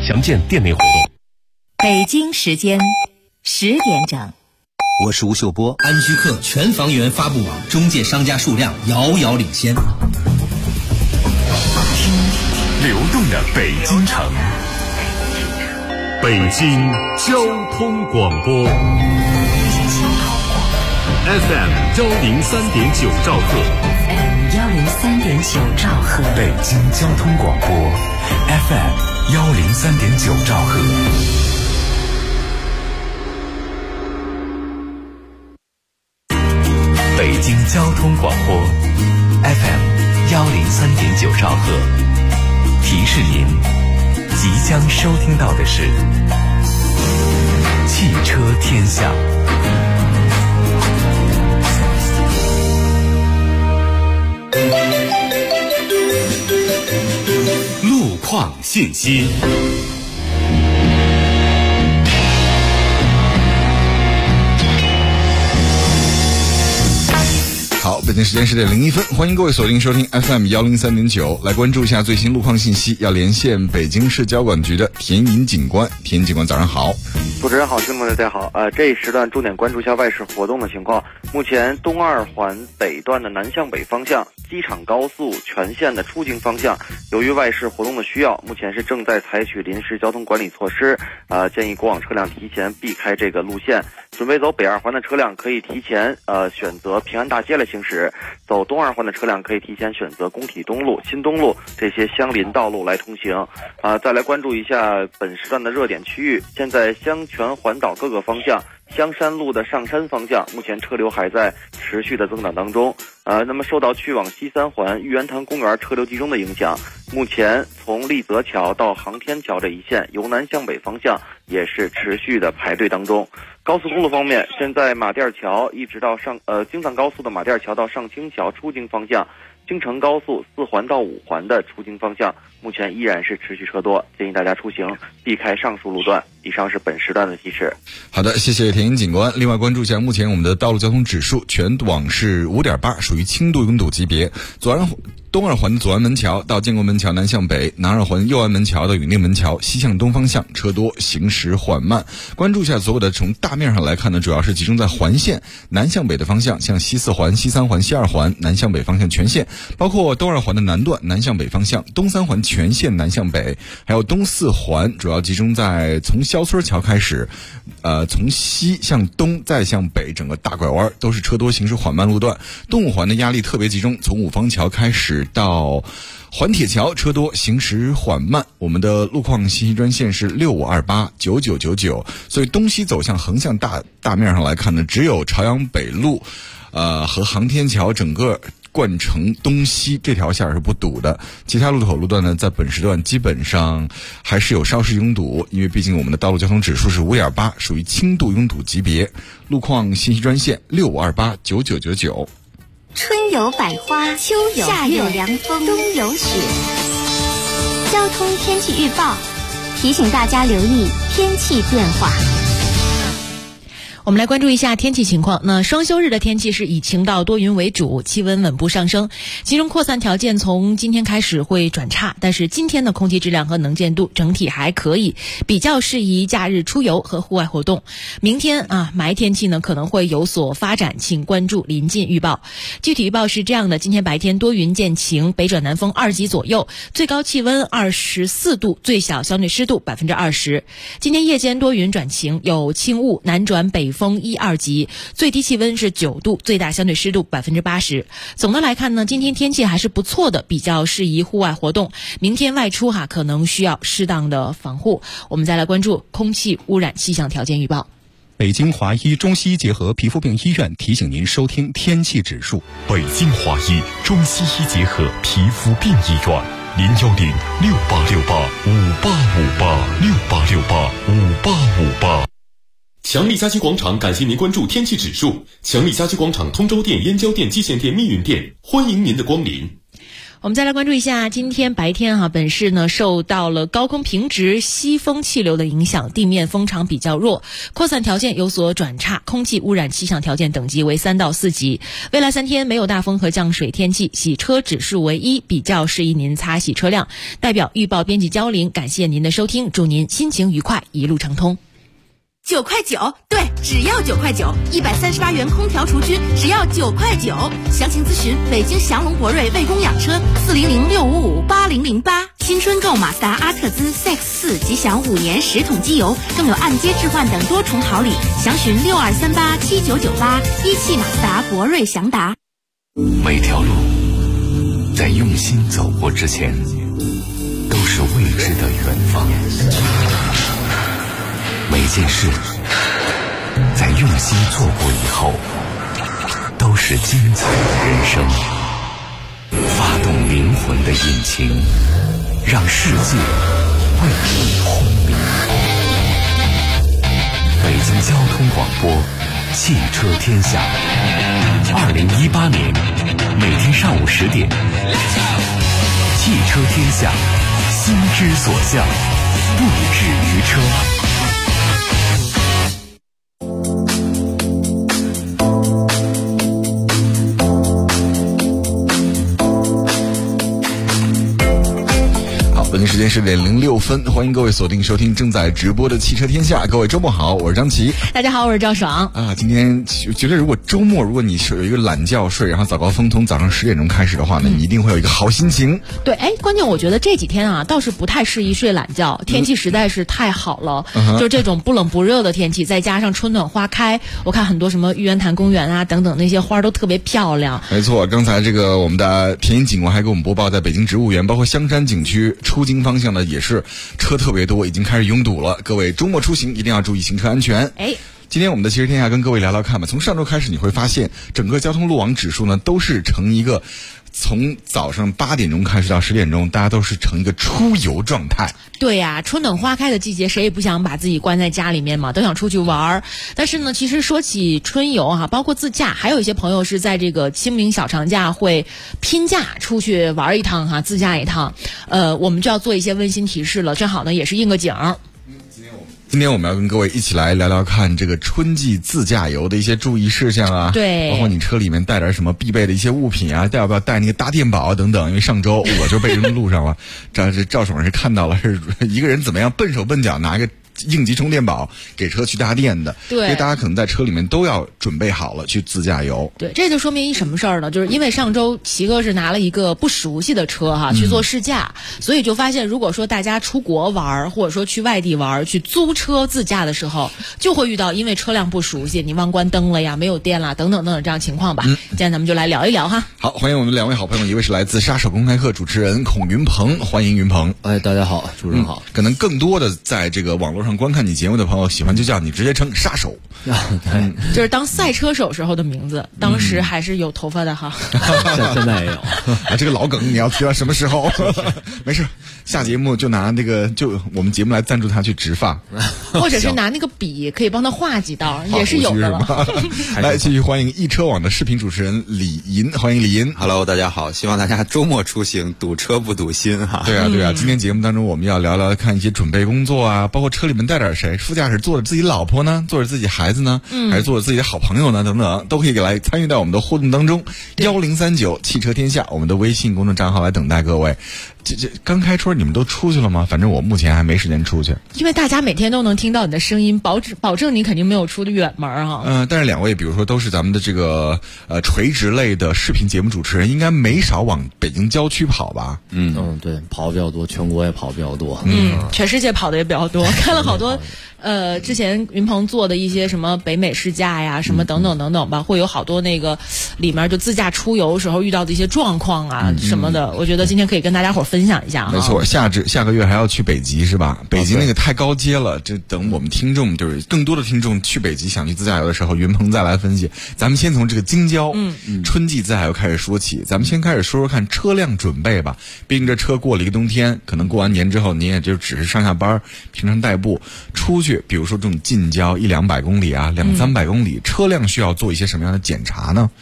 详见店内活动。 北京时间10点整。 我是吴秀波。安居客全房源发布网中介商家数量遥遥领先。 流动的北京城，北京交通广播 FM 103.9兆赫 103.9兆赫， 北京交通广播 FM 103.9兆赫。北京交通广播 FM 103.9兆赫，提示您即将收听到的是汽车天下。路况信息。 好，北京时间10点01分，欢迎各位锁定收听 FM 103.9，来关注一下最新路况信息。要连线北京市交管局的田颖警官，田颖警官早上好。 主持人好，听众们大家好。这一时段重点关注一下外事活动的情况。目前东二环北段的南向北方向，机场高速全线的出京方向，由于外事活动的需要，目前是正在采取临时交通管理措施。建议过往车辆提前避开这个路线。准备走北二环的车辆可以提前选择平安大街来行驶，走东二环的车辆可以提前选择工体东路、新东路这些相邻道路来通行。再来关注一下本时段的热点区域。现在香泉环岛各个方向，香山路的上山方向，目前车流还在持续的增长当中。那么受到去往西三环玉渊潭公园车流集中的影响，目前从立泽桥到航天桥这一线由南向北方向也是持续的排队当中。高速公路方面，现在马甸桥一直到京藏高速的马甸桥到上清桥出京方向，京承高速4环到5环的出京方向目前依然是持续车多，建议大家出行避开上述路段。以上是本时段的提示。 好的，谢谢田颖警官。另外关注一下目前我们的道路交通指数，全网是 5.8， 属于轻度拥堵级别。东二环的左安门桥到建国门桥南向北，南二环右安门桥到永定门桥西向东方向车多，行驶缓慢。关注一下所有的，从大面上来看呢，主要是集中在环线南向北的方向，像西4环、西3环、西2环南向北方向全线，包括东二环的南段南向北方向，东3环全线南向北，还有东4环主要集中在从肖村桥开始，从西向东再向北，整个大拐弯都是车多行驶缓慢路段。东5环的压力特别集中，从五方桥开始到环铁桥车多行驶缓慢。我们的路况信息专线是65289999，所以东西走向横向大面上来看呢，只有朝阳北路和航天桥整个冠城东西这条线是不堵的，其他路口路段呢，在本时段基本上还是有稍事拥堵，因为毕竟我们的道路交通指数是 5.8， 属于轻度拥堵级别。路况信息专线65289999。 春有百花，秋有夏有凉风，冬有雪。交通天气预报提醒大家留意天气变化。 我们来关注一下天气情况。那双休日的天气是以晴到多云为主，气温稳步上升，其中扩散条件从今天开始会转差，但是今天的空气质量和能见度整体还可以，比较适宜假日出游和户外活动。明天霾天气呢可能会有所发展，请关注临近预报。具体预报是这样的：今天白天多云见晴，北转南风2级左右，最高气温24度，最小相对湿度20%。今天夜间多云转晴，有轻雾，南转北风1、2级，最低气温是9度，最大相对湿度80%。总的来看呢，今天天气还是不错的，比较适宜户外活动。明天外出可能需要适当的防护。我们再来关注空气污染气象条件预报。 北京华医中西医结合皮肤病医院提醒您收听天气指数。 北京华医中西医结合皮肤病医院，0106868585858，68685858。强力家居广场感谢您关注天气指数。强力家居广场通州店、燕郊店、蓟县店、密云店，欢迎您的光临。 我们再来关注一下，今天白天本市呢受到了高空平直西风气流的影响，地面风场比较弱，扩散条件有所转差，空气污染气象条件等级为3到4级。未来3天没有大风和降水天气，洗车指数为1，比较适宜您擦洗车辆。代表预报编辑焦玲，感谢您的收听，祝您心情愉快，一路畅通。 9块9，对，只要9块9，138元空调除菌，只要9块9。详情咨询北京祥龙博瑞为供养车400-655-8008。新春购马自达阿特兹 CX-4 即享5年10桶机油，更有按揭置换等多重好礼。详询62387998，一汽马自达博瑞祥达。 每条路在用心走过之前，都是未知的远方。每件事在用心做过以后，都是精彩的人生。发动灵魂的引擎，让世界为你轰鸣。北京交通广播，汽车天下。2018年每天上午10点，汽车天下，心之所向，不止于车。 北京时间10点06分，欢迎各位锁定收听正在直播的汽车天下。各位周末好，我是张琪。 大家好，我是赵爽。 今天觉得如果周末如果你是有一个懒觉睡，然后早高峰从早上10点钟开始的话呢，你一定会有一个好心情。 对，关键我觉得这几天倒是不太适宜睡懒觉，天气实在是太好了，就这种不冷不热的天气，再加上春暖花开，我看很多什么玉渊潭公园等等那些花都特别漂亮。 没错，刚才这个我们的田野警官还给我们播报，在北京植物园包括香山景区出京方向呢也是车特别多，已经开始拥堵了。各位周末出行一定要注意行车安全。今天我们的汽车天下跟各位聊聊看吧。从上周开始，你会发现整个交通路网指数呢都是呈一个从早上8点钟开始到10点钟，大家都是呈一个出游状态。 对呀，春暖花开的季节，谁也不想把自己关在家里面嘛，都想出去玩。但是呢，其实说起春游包括自驾，还有一些朋友是在这个清明小长假会拼假出去玩一趟自驾一趟。我们就要做一些温馨提示了，正好呢也是应个景。 今天我们要跟各位一起来聊聊看这个春季自驾游的一些注意事项啊， 对， 包括你车里面带点什么必备的一些物品啊，要不要带那个大电宝等等。因为上周我就被扔路上了，赵爽是看到了是一个人怎么样笨手笨脚拿一个应急充电宝给车去搭电的。 对， 所以大家可能在车里面都要准备好了去自驾游。 对，这就说明一什么事儿呢？就是因为上周齐哥是拿了一个不熟悉的车去做试驾，所以就发现如果说大家出国玩或者说去外地玩去租车自驾的时候，就会遇到因为车辆不熟悉，你忘关灯了呀，没有电啦，等等等等这样情况吧。今天咱们就来聊一聊哈。 好，欢迎我们2位好朋友，一位是来自沙手公开课主持人孔云鹏，欢迎云鹏。 大家好，主持人好。 可能更多的在这个网络上观看你节目的朋友喜欢就叫你直接称杀手。 就是当赛车手时候的名字，当时还是有头发的哈。 现在也有这个老梗你要提到什么时候？没事，下节目就拿我们节目来赞助他去植发， 或者是拿那个笔可以帮他画几道，也是有的了。 来，继续欢迎易车网的视频主持人李银，欢迎李银。 Hello， 大家好，希望大家周末出行堵车不堵心哈。 对啊，今天节目当中我们要聊聊看一些准备工作啊，包括车里面带点谁，副驾驶坐着自己老婆呢，坐着自己孩子呢，还是坐着自己的好朋友呢，等等，都可以来参与到我们的互动当中。1039汽车天下，我们的微信公众账号来等待各位。这刚开春你们都出去了吗？反正我目前还没时间出去， 因为大家每天都能听到你的声音，保证你肯定没有出的远门啊。 但是2位比如说都是咱们的这个垂直类的视频节目主持人，应该没少往北京郊区跑吧？ 对，跑比较多，全国也跑比较多。 全世界跑的也比较多，看了好多之前云鹏做的一些什么北美试驾呀，什么等等等等吧，会有好多那个里面就自驾出游时候遇到的一些状况啊什么的，我觉得今天可以跟大家伙分享一下。 没错，下个月还要去北极是吧？北极那个太高阶了，这等我们听众就是更多的听众去北极想去自驾游的时候，云鹏再来分析。咱们先从这个京郊春季自驾游开始说起，咱们先开始说说看车辆准备吧。毕竟这车过了一个冬天，可能过完年之后你也就只是上下班平常代步出去，比如说这种近郊100-200公里啊，200-300公里，车辆需要做一些什么样的检查呢？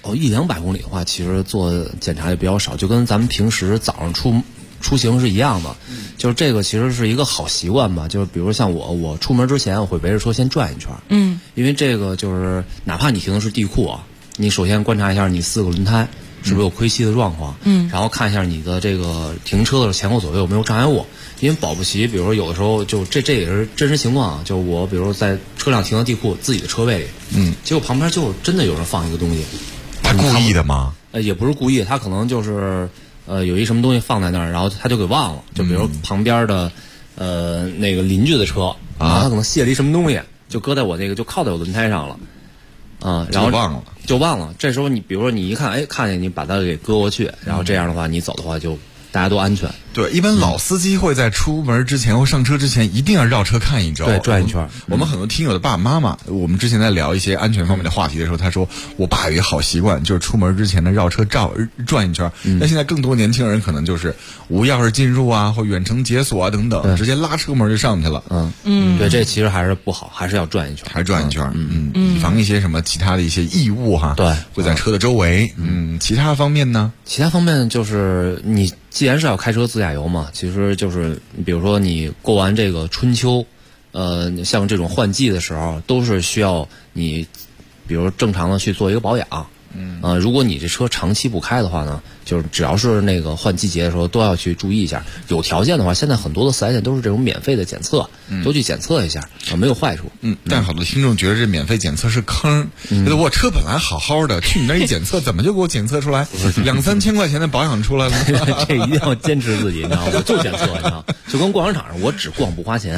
100-200公里的话，其实做检查也比较少，就跟咱们平时早上出行是一样的。就是这个其实是一个好习惯吧。就是比如像我出门之前，我会围着车先转一圈。因为这个就是哪怕你停的是地库啊，你首先观察一下你4个轮胎是不是有亏漆的状况。然后看一下你的这个停车的前后左右有没有障碍物。因为保不齐，比如说有的时候就这也是真实情况啊。就我比如说在车辆停到地库自己的车位里，结果旁边就真的有人放一个东西。 他故意的吗？ 也不是故意，他可能就是有一什么东西放在那儿，然后他就给忘了。就比如旁边的那个邻居的车然后他可能卸了一什么东西，就搁在我那个就靠在我轮胎上了。然后就忘了。这时候你比如说你一看，看见你把它给搁过去，然后这样的话你走的话就大家都安全。 对，一般老司机会在出门之前或上车之前一定要绕车看一周， 对，转一圈。 我们很多听友的爸爸妈妈，我们之前在聊一些安全方面的话题的时候，他说我爸有一个好习惯，就是出门之前呢绕车转一圈。那现在更多年轻人可能就是无钥匙进入啊，或远程解锁啊等等，直接拉车门就上去了。 对，这其实还是不好，还是要转一圈， 还转一圈。以防一些什么其他的一些异物哈， 对， 会在车的周围。其他方面呢？ 其他方面就是你既然是要开车自驾游嘛，其实就是比如说你过完这个春秋，像这种换季的时候，都是需要你，比如正常的去做一个保养。如果你这车长期不开的话呢，就是只要是那个换季节的时候都要去注意一下。有条件的话，现在很多的4S店都是这种免费的检测，都去检测一下，没有坏处。 但好多听众觉得这免费检测是坑，觉得我车本来好好的，去你那一检测，怎么就给我检测出来2-3千块钱的保养出来了？ 这一定要坚持自己，你知道吗？我就检测，你知道，就跟逛商场上，我只逛不花钱。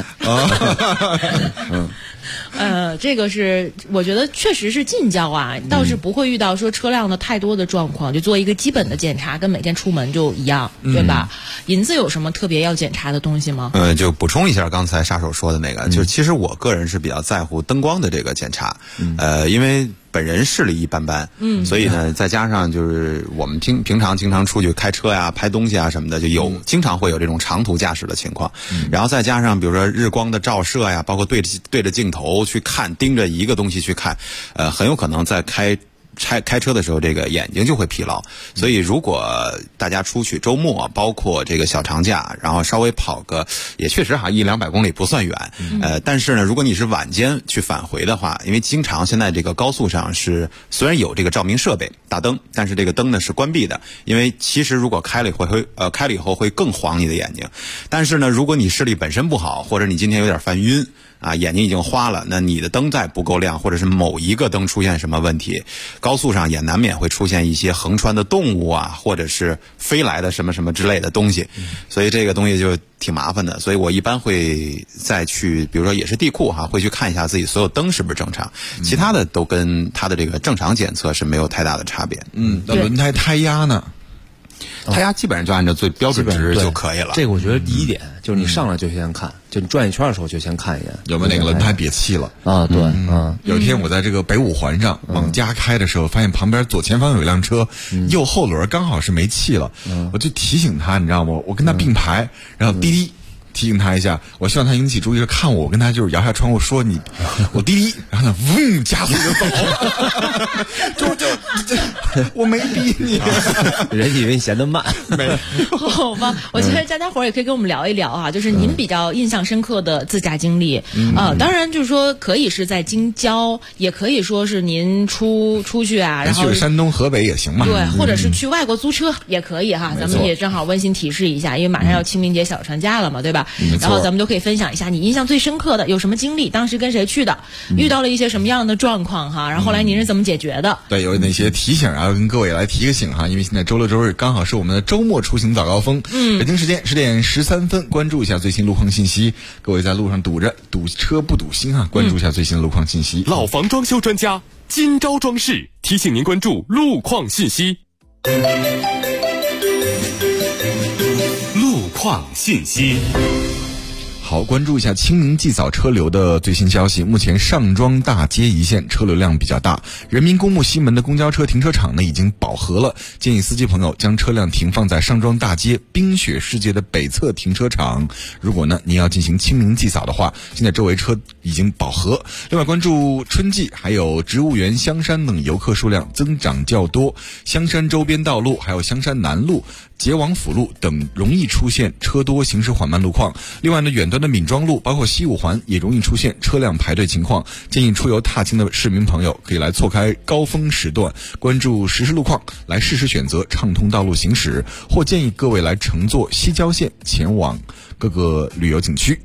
这个是我觉得确实是近郊啊，倒是不会遇到说车辆的太多的状况，就做一个基本的检查，跟每天出门就一样，对吧？银子有什么特别要检查的东西吗？ 就补充一下刚才杀手说的那个，就是其实我个人是比较在乎灯光的这个检查，因为本人视力一般般，所以呢，再加上就是我们平常经常出去开车呀、拍东西啊什么的，就经常会有这种长途驾驶的情况。然后再加上比如说日光的照射呀，包括对着镜头去看，盯着一个东西去看，很有可能在开车的时候，这个眼睛就会疲劳。所以如果大家出去周末，包括这个小长假，然后稍微跑个，也确实100-200公里不算远。但是呢，如果你是晚间去返回的话，因为经常现在这个高速上是虽然有这个照明设备大灯，但是这个灯呢是关闭的，因为其实如果开了以后会更晃你的眼睛。但是呢，如果你视力本身不好，或者你今天有点犯晕眼睛已经花了，那你的灯再不够亮，或者是某一个灯出现什么问题，高速上也难免会出现一些横穿的动物或者是飞来的什么什么之类的东西，所以这个东西就挺麻烦的。所以我一般会再去，比如说也是地库会去看一下自己所有灯是不是正常，其他的都跟它的这个正常检测是没有太大的差别。 那轮胎胎压呢？ 胎压基本上就按照最标准值就可以了。 这个我觉得第一点就是你上来就先看，就你转一圈的时候就先看一眼有没有哪个轮胎憋气了对。 有一天我在这个北五环上往家开的时候，发现旁边左前方有一辆车，右后轮刚好是没气了，我就提醒他，你知道吗？我跟他并排，然后滴滴提醒他一下，我希望他引起注意，看我跟他就是摇下窗户说你，我滴滴，然后呢，嗡，加速就走了，我没逼你， 人以为你嫌得慢， 没， 好吧，我觉得大家伙儿也可以跟我们聊一聊就是您比较印象深刻的自驾经历，当然就是说可以是在京郊，也可以说是您出去然后去山东、河北也行嘛， 对，或者是去外国租车也可以咱们也正好温馨提示一下，因为马上要清明节小长假了嘛，对吧？然后咱们就可以分享一下你印象最深刻的有什么经历，当时跟谁去的，遇到了一些什么样的状况然后后来您是怎么解决的？ 对，有哪些提醒跟各位来提个醒因为现在周六周日刚好是我们的周末出行早高峰。北京时间10点13分，关注一下最新路况信息。各位在路上堵车不堵心关注一下最新的路况信息。 老房装修专家金招装饰提醒您关注路况信息。路况信息。 好，关注一下清明祭扫车流的最新消息。目前上庄大街一线车流量比较大，人民公墓西门的公交车停车场呢已经饱和了，建议司机朋友将车辆停放在上庄大街冰雪世界的北侧停车场。如果呢您要进行清明祭扫的话，现在周围车已经饱和。另外关注春季还有植物园、香山等游客数量增长较多，香山周边道路还有香山南路、结王府路等容易出现车多行驶缓慢路况。另外呢，远端的闵庄路包括西五环也容易出现车辆排队情况，建议出游踏青的市民朋友可以来错开高峰时段，关注实时路况，来适时选择畅通道路行驶，或建议各位来乘坐西郊线前往各个旅游景区。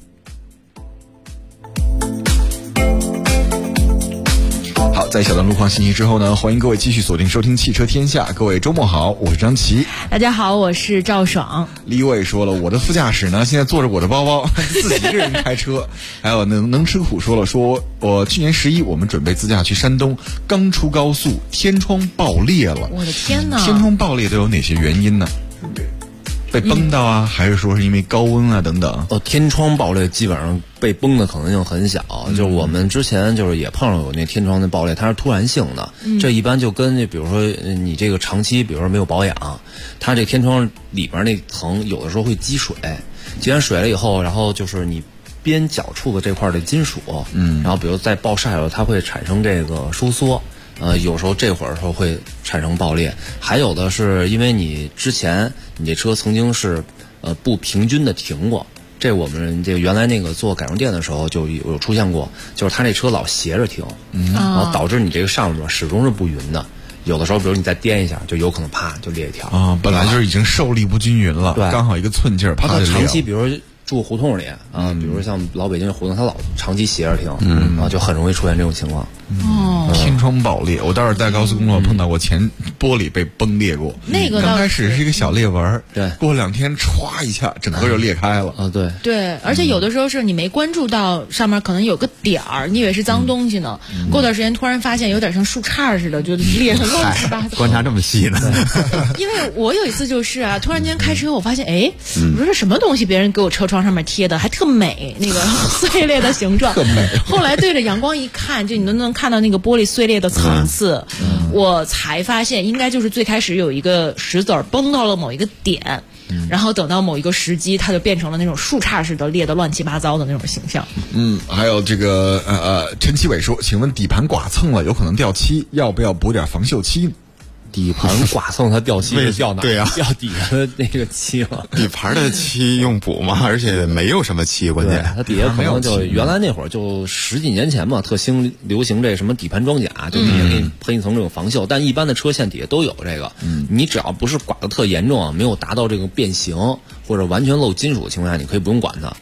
好，在小段路况信息之后呢，欢迎各位继续锁定收听汽车天下。各位周末好，我是张琪。 大家好，我是赵爽。 李伟说了，我的副驾驶呢现在坐着我的包包，自己一个人开车。还有能吃苦说了，说我去年11我们准备自驾去山东，刚出高速天窗爆裂了。 我的天哪！ 天窗爆裂都有哪些原因呢？被崩到啊，还是说是因为高温啊等等？ 天窗爆裂基本上被崩的可能性很小，就是我们之前就是也碰上有那天窗的爆裂，它是突然性的，这一般就跟比如说你这个长期比如说没有保养，它这天窗里边那层有的时候会积水，积完水了以后，然后就是你边角处的这块的金属，然后比如在暴晒了，它会产生这个收缩。有时候这会儿时候会产生爆裂，还有的是因为你之前你这车曾经是不平均的停过，这我们这个原来那个做改装店的时候就有出现过，就是他这车老斜着停，然后导致你这个上面始终是不匀的，有的时候比如你再颠一下，就有可能啪就裂一条啊，本来就是已经受力不均匀了，对，刚好一个寸劲儿，啪就裂了。 长期比如住胡同里啊，比如像老北京的胡同，它老长期斜着停，然后就很容易出现这种情况。 天窗爆裂，我倒是在高速公路碰到过前玻璃被崩裂过。 那个刚开始是一个小裂纹， 对， 过2天歘一下，整个就裂开了。 对对，而且有的时候是你没关注到上面可能有个点儿，你以为是脏东西呢，过段时间突然发现有点像树杈似的，就裂成乱七八糟。 观察这么细呢？ 因为我有一次就是啊，突然间开车，我发现我说这什么东西，别人给我车窗上面贴的还特美，那个碎裂的形状，特美。后来对着阳光一看，就你都能看到那个玻璃碎裂的层次，我才发现应该就是最开始有一个石子儿崩到了某一个点，然后等到某一个时机，它就变成了那种树杈似的裂得乱七八糟的那种形象。 还有这个陈其伟说，请问底盘剐蹭了有可能掉漆，要不要补点防锈漆？ 底盘剐蹭它掉漆是掉哪？ 对啊， 掉底下的那个漆了。 底盘的漆用补吗？而且没有什么漆，关键它底下可能就原来那会儿就10几年前嘛，特流行这什么底盘装甲，就底下给你喷一层这种防锈。但一般的车线底下都有这个，你只要不是剐得特严重啊，没有达到这个变形或者完全漏金属的情况下，你可以不用管它。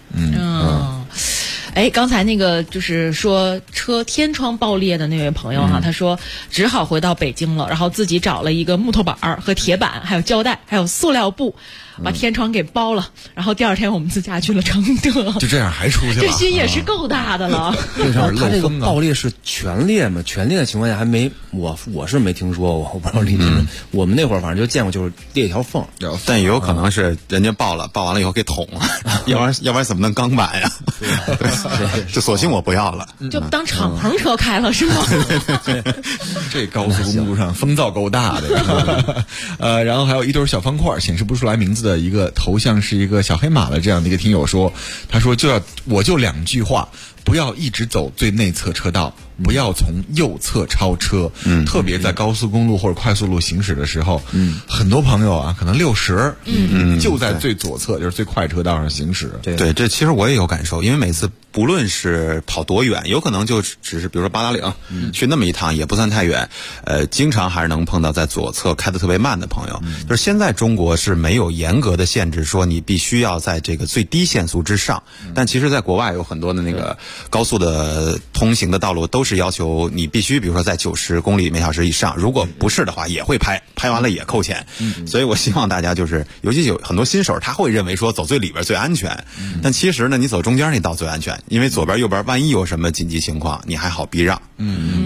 刚才那个就是说车天窗爆裂的那位朋友他说只好回到北京了，然后自己找了一个木头板和铁板，还有胶带，还有塑料布，把天窗给包了，然后第2天我们自驾去了承德。 就这样还出去了， 这心也是够大的了。 他这个爆裂是全裂吗？全裂的情况下还没我是没听说过，我不知道李律师。我们那会儿反正就见过，就是裂一条缝， 但也有可能是人家爆完了以后给捅了，要不然怎么能钢板呀？就索性我不要了， 就当敞篷车开了是吗？ 这高速公路上风噪够大的。然后还有一堆小方块显示不出来名字的一个头像是一个小黑马的这样的一个听友说，他说我就2句话，不要一直走最内侧车道，不要从右侧超车，特别在高速公路或者快速路行驶的时候，很多朋友啊，可能60，就在最左侧，就是最快车道上行驶。 对，这其实我也有感受，因为每次不论是跑多远，有可能就只是比如说八达岭，去那么一趟也不算太远，经常还是能碰到在左侧开得特别慢的朋友。就是现在中国是没有严格的限制说你必须要在这个最低限速之上，但其实在国外有很多的那个高速的通行的道路都是要求你必须比如说在90公里每小时以上，如果不是的话也会拍完了也扣钱。所以我希望大家就是尤其有很多新手他会认为说走最里边最安全，但其实呢你走中间那道最安全，因为左边右边万一有什么紧急情况你还好避让。对。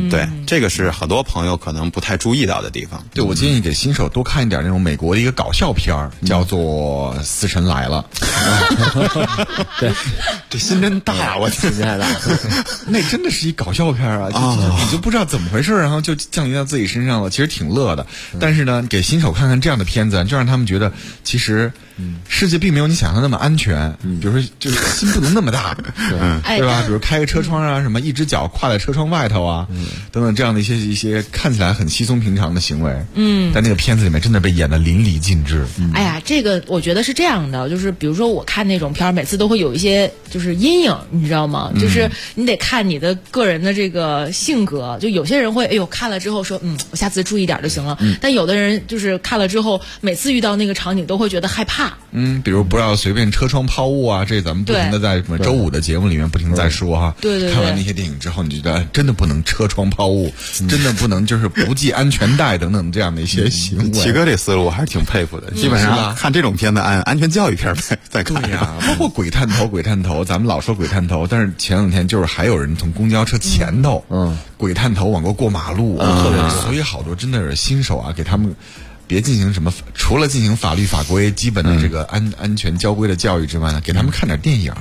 这个是很多朋友可能不太注意到的地方。 对，我建议给新手多看一点那种美国的一个搞笑片儿，叫做《死神来了》。 对， 这心真大，我心太大。 那真的是一搞笑片啊，你就不知道怎么回事，然后就降临到自己身上了，其实挺乐的。但是呢，给新手看看这样的片子，就让他们觉得其实世界并没有你想象那么安全。比如说，就是心不能那么大，对吧？比如开个车窗啊，什么一只脚跨在车窗外头啊，等等这样的一些看起来很稀松平常的行为。在那个片子里面真的被演得淋漓尽致。 哎呀，这个我觉得是这样的，就是比如说我看那种片儿，每次都会有一些就是阴影，你知道吗？就是你得看你的个人的这个性格，就有些人会看了之后说我下次注意点就行了。但有的人就是看了之后，每次遇到那个场景都会觉得害怕。 比如不要随便车窗抛物啊，这咱们不停的在什么周五的节目里面不停地在说哈。 对。 看完那些电影之后，你觉得真的不能车窗抛物，真的不能就是不系安全带等等这样的一些行为。 齐哥这思路我还是挺佩服的，基本上看这种片子按安全教育片在看。 对呀，包括鬼探头，咱们老说鬼探头，但是前两天就是还有人从公交车前头，鬼探头往过马路，所以好多真的是新手啊，给他们别进行什么，除了进行法律法规基本的这个安全交规的教育之外呢，给他们看点电影。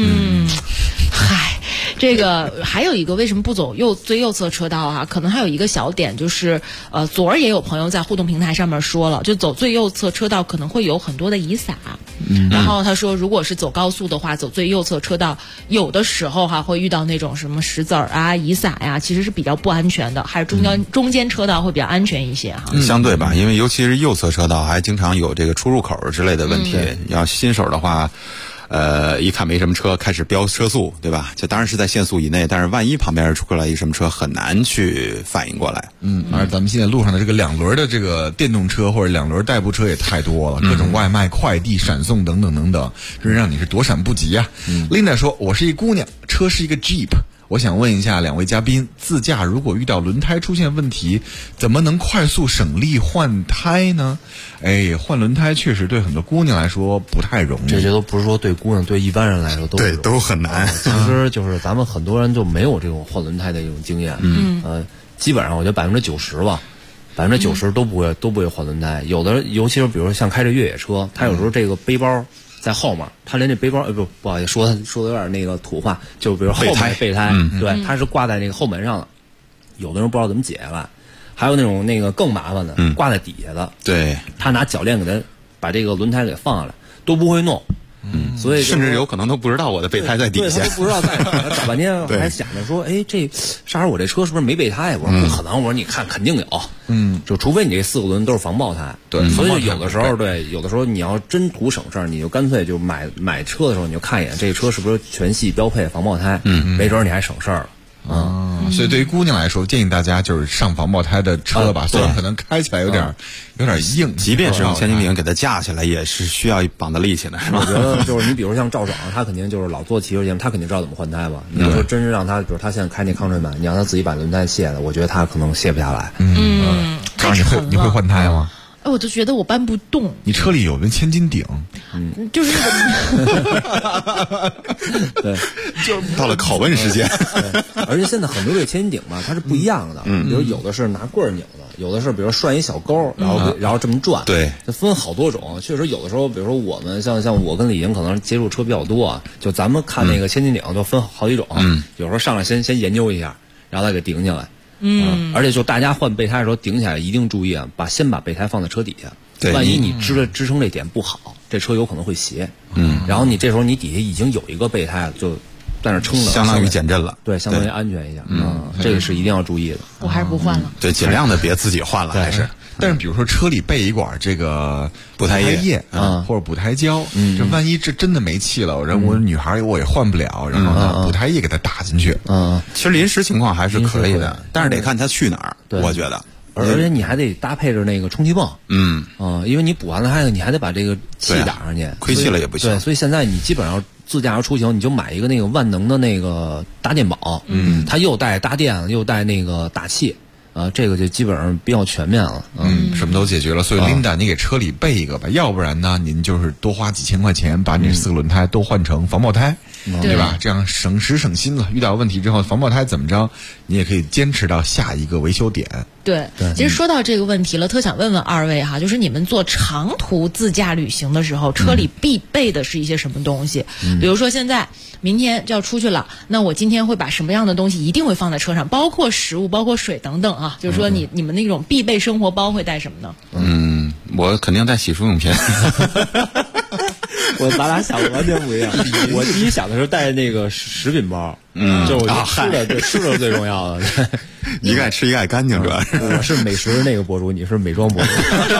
这个还有一个为什么不走最右侧车道啊？可能还有一个小点就是，昨儿也有朋友在互动平台上面说了，就走最右侧车道可能会有很多的遗撒。然后他说，如果是走高速的话，走最右侧车道，有的时候会遇到那种什么石子儿啊、遗撒呀，其实是比较不安全的，还是中间车道会比较安全一些哈。 相对吧，因为尤其是右侧车道还经常有这个出入口之类的问题。要新手的话。一看没什么车，开始飙车速，对吧？这当然是在限速以内，但是万一旁边出来一什么车，很难去反应过来。 而咱们现在路上的这个两轮的这个电动车或者两轮代步车也太多了，各种外卖、快递、闪送等等等等，真是让你是躲闪不及啊。Linda 说，我是一姑娘，车是一个 Jeep。我想问一下两位嘉宾，自驾如果遇到轮胎出现问题，怎么能快速省力换胎呢？换轮胎确实对很多姑娘来说不太容易。 这些都不是说对姑娘，对一般人来说都很难。 其实就是咱们很多人就没有这种换轮胎的一种经验。基本上我觉得90%吧，90%都不会换轮胎。有的，尤其是比如说像开着越野车，他有时候这个背包在后面，他连这背包不好意思，说的有点那个土话，就比如后面备胎，对，他是挂在那个后门上的，有的人不知道怎么解下来，还有那种那个更麻烦的，挂在底下的， 对， 他拿铰链给他把这个轮胎给放下来，都不会弄。所以甚至有可能都不知道我的备胎在底下， 他都不知道在哪儿，找半天还想着说，这沙儿我这车是不是没备胎？我说不可能，我说你看肯定有，就除非你这4个轮都是防爆胎， 对， 所以有的时候有的时候你要真图省事儿，你就干脆就买车的时候你就看一眼这个车是不是全系标配防爆胎，没准你还省事儿了。 所以对于姑娘来说，建议大家就是上防爆胎的车吧，虽然可能开起来有点硬， 即便是用千斤顶给它架起来，也是需要绑的力气的，是吧？ 我觉得就是你比如像赵爽，他肯定就是老做汽车节目，他肯定知道怎么换胎吧。你要说真是让他，比如他现在开那抗震版，你让他自己把轮胎卸了，我觉得他可能卸不下来。 当然你会换胎吗？ 我就觉得我搬不动。 你车里有个千斤顶， 就是对， 就到了拷问时间。 而且现在很多这千斤顶吧，它是不一样的。比如有的是拿棍儿拧的，有的是比如涮一小钩，然后这么转。 对， 它分好多种。确实有的时候，比如说我们像我跟李莹可能接触车比较多啊，就咱们看那个千斤顶就分好几种。有时候上来先研究一下，然后再给顶起来。而且就大家换备胎的时候顶起来一定注意啊，先把备胎放在车底下，万一你支撑这点不好，这车有可能会斜。然后你这时候你底下已经有一个备胎，就在那撑了， 相当于减震了， 对，相当于安全一下。这个是一定要注意的。 我还是不换了。 对，尽量的别自己换了，还是。 但是比如说车里备一管这个补胎液或者补胎胶，这万一这真的没气了，然后我女孩我也换不了，然后呢补胎液给它打进去。 其实临时情况还是可以的，但是得看它去哪儿。我觉得， 而且你还得搭配着那个充气泵。因为你补完了还你还得把这个气打上去， 亏气了也不行。 对，所以现在你基本上自驾游出行，你就买一个那个万能的那个搭电宝，它又带搭电又带那个打气。这个就基本上比较全面了， 什么都解决了。所以Linda，你给车里备一个吧，要不然呢，您就是多花几千块钱把你4个轮胎都换成防爆胎， 对吧？这样省时省心了。遇到问题之后，防爆胎怎么着，你也可以坚持到下一个维修点。 对，其实说到这个问题了，特想问问二位哈，就是你们做长途自驾旅行的时候，车里必备的是一些什么东西？比如说现在明天就要出去了，那我今天会把什么样的东西一定会放在车上，包括食物、包括水等等啊。就是说你们那种必备生活包会带什么呢？ 我肯定带洗漱用品。 咱俩想的完全不一样。我第一想的是带那个食品包，就我觉得吃的最重要的。 一个爱吃，一个爱干净，主要是。 我是美食那个博主，你是美妆博主。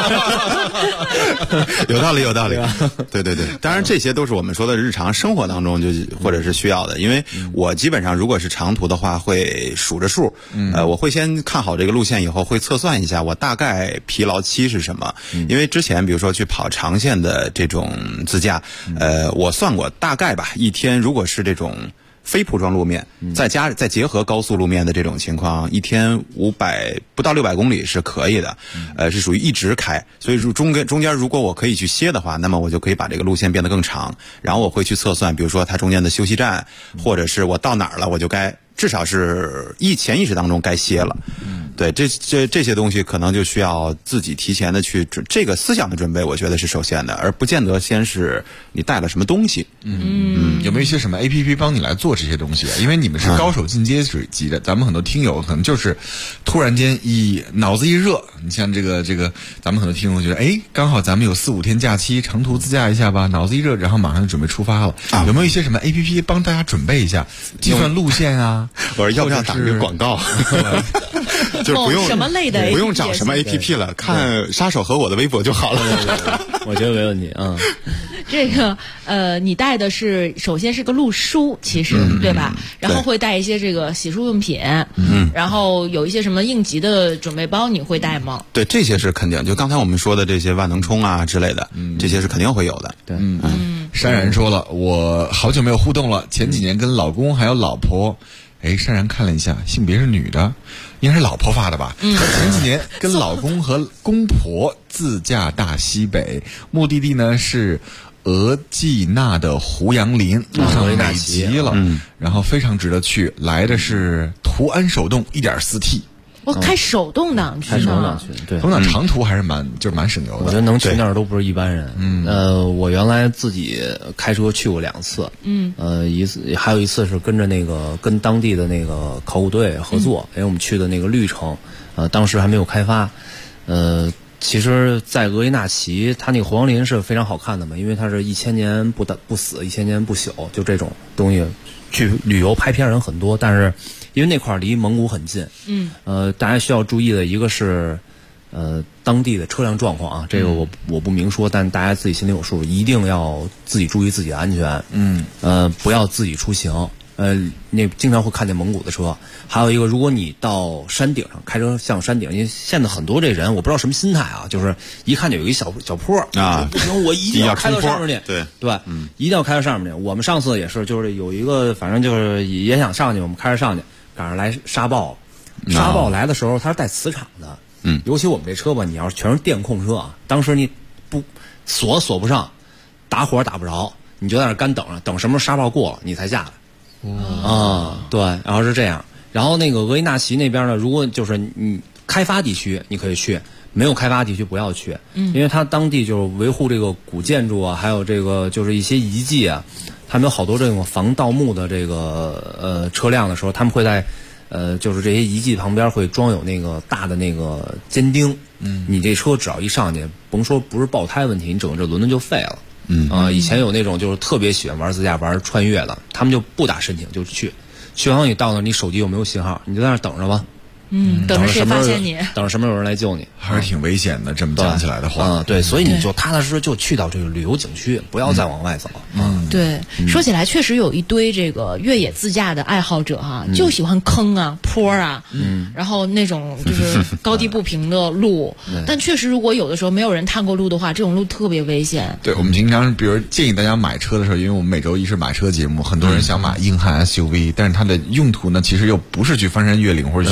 有道理，有道理。对对对，当然这些都是我们说的日常生活当中或者是需要的。因为我基本上如果是长途的话，会数着数。我会先看好这个路线以后，会测算一下我大概疲劳期是什么。因为之前比如说去跑长线的这种自驾，我算过大概吧，一天如果是这种非铺装路面，再结合高速路面的这种情况，一天500不到600公里是可以的，是属于一直开。所以中间如果我可以去歇的话，那么我就可以把这个路线变得更长。然后我会去测算，比如说它中间的休息站，或者是我到哪儿了，我就该至少是潜意识当中该歇了。对，这些东西可能就需要自己提前的去这个思想的准备，我觉得是首先的，而不见得先是你带了什么东西。 有没有一些什么 APP 帮你来做这些东西啊？因为你们是高手进阶级的，咱们很多听友可能就是突然间脑子一热，你像这个，咱们很多听友觉得，刚好咱们有4-5天假期，长途自驾一下吧，脑子一热，然后马上就准备出发了。有没有一些什么 APP 帮大家准备一下，计算路线啊？ 我说要不要打个广告？就是不用什么类的 APP 不用找什么 APP 了，看杀手和我的微博就好了。 我觉得没问题。 这个你带的是首先是个路书，其实对吧？然后会带一些这个洗漱用品，然后有一些什么应急的准备包，你会带吗？ 对，这些是肯定。就刚才我们说的这些万能充啊之类的，这些是肯定会有的。 对， 珊然说了，我好久没有互动了，前几年跟老公还有老婆。珊然看了一下，性别是女的，应该是老婆发的吧？前几年跟老公和公婆自驾大西北，目的地呢是额济纳的胡杨林，路上美极了，然后非常值得去。来的是途安手动 1.4T。 我开手动挡去， 开手动挡去，对， 手动挡长途还是蛮省油的。 我觉得能去那儿都不是一般人。我原来自己开车去过2次，还有一次是跟当地的那个考古队合作，因为我们去的那个绿城，当时还没有开发。其实，在额济纳旗，它那个胡杨林是非常好看的嘛，因为它是1000年不死，1000年不朽，就这种东西，去旅游拍片人很多，但是因为那块离蒙古很近，大家需要注意的一个是，当地的车辆状况啊，这个我不明说，但大家自己心里有数，一定要自己注意自己的安全，不要自己出行。那经常会看见蒙古的车。还有一个，如果你到山顶上开车向山顶，因为现在很多这人我不知道什么心态啊，就是一看就有一小坡啊，不行，我一定要开到上面去。对，一定要开到上面去。我们上次也是，就是有一个，反正就是也想上去，我们开着上去，赶上来沙暴，沙暴来的时候它是带磁场的。尤其我们这车吧，你要是全是电控车啊，当时你不锁不上，打火打不着，你就在那干等着，等什么时候沙暴过了，你才下来。对，然后是这样。然后那个额济纳旗那边呢，如果就是你开发地区你可以去，没有开发地区不要去，因为它当地就是维护这个古建筑啊，还有这个就是一些遗迹啊，他们有好多这种防盗墓的这个车辆的时候，他们会在就是这些遗迹旁边会装有那个大的那个尖钉，你这车只要一上去，甭说不是爆胎问题，你整个这轮子就废了。以前有那种就是特别喜欢玩自驾玩穿越的，他们就不打申请就去完，你到那儿你手机又没有信号，你就在那儿等着吧。 等着谁发现你？ 等着什么时候有人来救你？ 还是挺危险的。这么讲起来的话， 对，所以你就踏踏实实就去到这个旅游景区，不要再往外走。 对，说起来确实有一堆这个越野自驾的爱好者哈，就喜欢坑啊、坡啊，然后那种就是高低不平的路。但确实，如果有的时候没有人探过路的话，这种路特别危险。 对，我们经常比如建议大家买车的时候，因为我们每周一是买车节目，很多人想买硬汉 SUV，但是它的用途呢，其实又不是去翻山越岭或者去越野。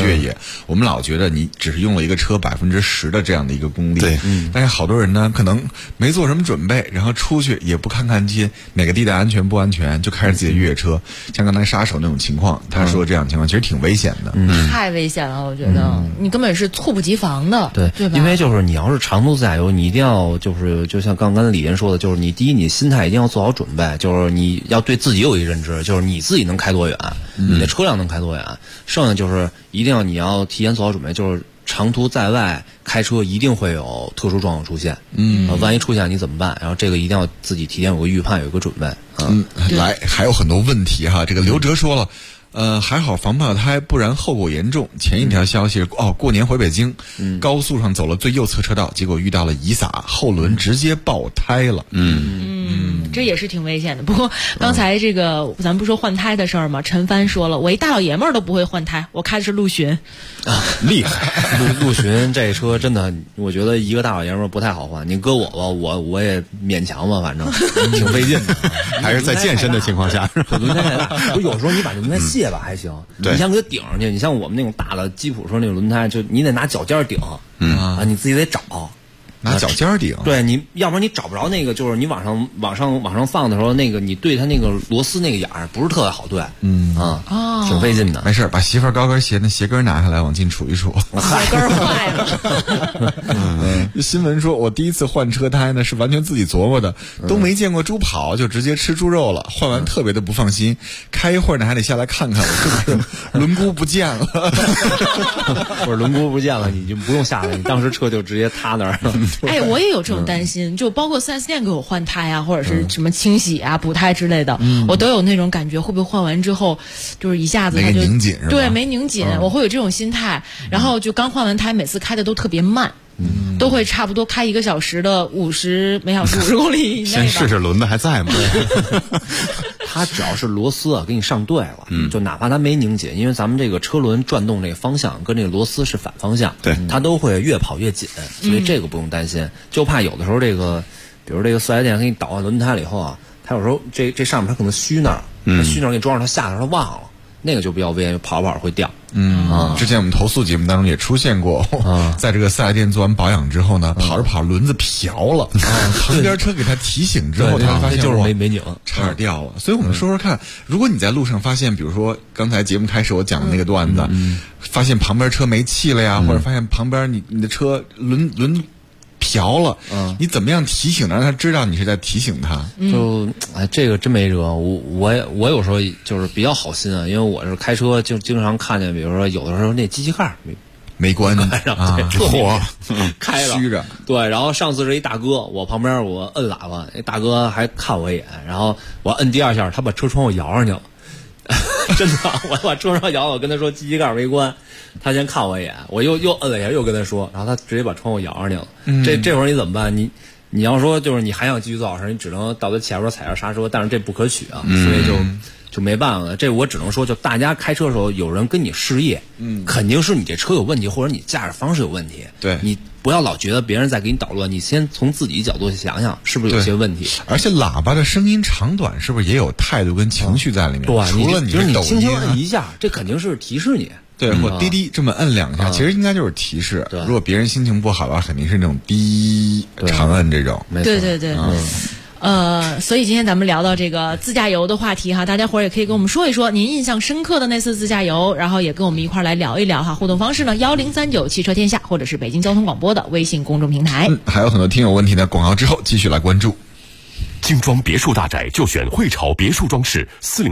我们老觉得你只是用了一个车10%的这样的一个功力， 对， 但是好多人呢可能没做什么准备，然后出去也不看看这些哪个地带安全不安全，就开着自己的越野车，像刚才杀手那种情况，他说这样的情况其实挺危险的， 太危险了，我觉得你根本是猝不及防的，对吧？ 因为就是你要是长途自驾游，你一定要就像刚李岩说的，就是你第一，你心态一定要做好准备，就是你要对自己有一个认知，就是你自己能开多远，你的车辆能开多远，剩下就是一定要你要提前做好准备，就是长途在外开车一定会有特殊状况出现，万一出现你怎么办？然后这个一定要自己提前有个预判，有一个准备。 来，还有很多问题哈。这个刘哲说了。还好防爆胎，不然后果严重。前一条消息是过年回北京，高速上走了最右侧车道，结果遇到了遗撒，后轮直接爆胎了。 这也是挺危险的。不过刚才这个咱们不说换胎的事儿吗？陈帆说了，我一大老爷们儿都不会换胎，我开的是陆巡， 厉害。陆巡这车真的，我觉得一个大老爷们儿不太好换。你搁我吧，我也勉强吧，反正挺费劲的， 还是在健身的情况下。 轮胎太大，不有时候你把轮胎卸吧还行，你想给它顶上去，你像我们那种大的吉普车那种轮胎，就你得拿脚尖顶，你自己得找。 拿脚尖顶， 对，你要不然你找不着那个，就是你往上放的时候，那个你对它那个螺丝那个眼儿不是特别好对，挺费劲的。 没事，把媳妇儿高跟鞋那鞋跟拿下来往进杵一杵， 鞋跟坏了。 新闻说，我第一次换车胎呢是完全自己琢磨的，都没见过猪跑就直接吃猪肉了，换完特别的不放心，开一会儿呢还得下来看看我是不是轮毂不见了， 或者轮毂不见了，你就不用下来，你当时车就直接塌那儿了。 哎，我也有这种担心，就包括 4S 店给我换胎啊，或者是什么清洗啊、补胎之类的，我都有那种感觉，会不会换完之后，就是一下子它就拧紧是吧？ 对，没拧紧，我会有这种心态。然后就刚换完胎，每次开的都特别慢。都会差不多开1个小时的每小时50公里以内。 先试试轮子还在吗？ 它只要是螺丝给你上对了，就哪怕它没拧紧，因为咱们这个车轮转动这个方向跟这个螺丝是反方向， 对， 它都会越跑越紧，所以这个不用担心。就怕有的时候这个，比如这个4S店给你倒换轮胎了以后啊，它有时候这上面它可能虚那儿，虚那儿给你装上，它下头它忘了。那个就比较危险，跑会掉。 之前我们投诉节目当中也出现过，在这个4S店做完保养之后呢，跑着跑轮子瓢了，旁边车给他提醒之后，他发现就是没拧， 差点掉了。所以我们说说看，如果你在路上发现，比如说刚才节目开始我讲的那个段子，发现旁边车没气了呀，或者发现旁边你的车轮瓢了，你怎么样提醒让他知道你是在提醒他？ 这个真没辙。我有时候就是比较好心啊，因为我是开车就经常看见，比如说有的时候那机器盖没关上， 嚯，开了虚着。 对，然后上次是一大哥，我旁边我摁喇叭，那大哥还看我一眼，然后我摁第2下，他把车窗户摇上去了。真的，我把车窗摇了，我跟他说机器盖没关，他先看我一眼，我又摁了一下，又跟他说，然后他直接把窗户摇上去了。这会儿你怎么办？你要说就是你还想继续做好事，你只能到他前边踩下刹车，但是这不可取啊，所以就没办法了。这我只能说，就大家开车的时候有人跟你示意，肯定是你这车有问题，或者你驾驶方式有问题。 对， 你不要老觉得别人在给你捣乱，你先从自己角度去想想，是不是有些问题？ 而且喇叭的声音长短是不是也有态度跟情绪在里面？ 对， 除了就是你轻轻摁一下，这肯定是提示你。 对，或滴滴这么摁2下，其实应该就是提示。如果别人心情不好的话，肯定是那种滴长摁这种。 对。所以今天咱们聊到这个自驾游的话题哈，大家伙儿也可以跟我们说一说您印象深刻的那次自驾游，然后也跟我们一块儿来聊一聊哈。互动方式呢，1039汽车天下，或者是北京交通广播的微信公众平台。 还有很多听友问题呢，广告之后继续来关注。 精装别墅大宅就选汇潮别墅装饰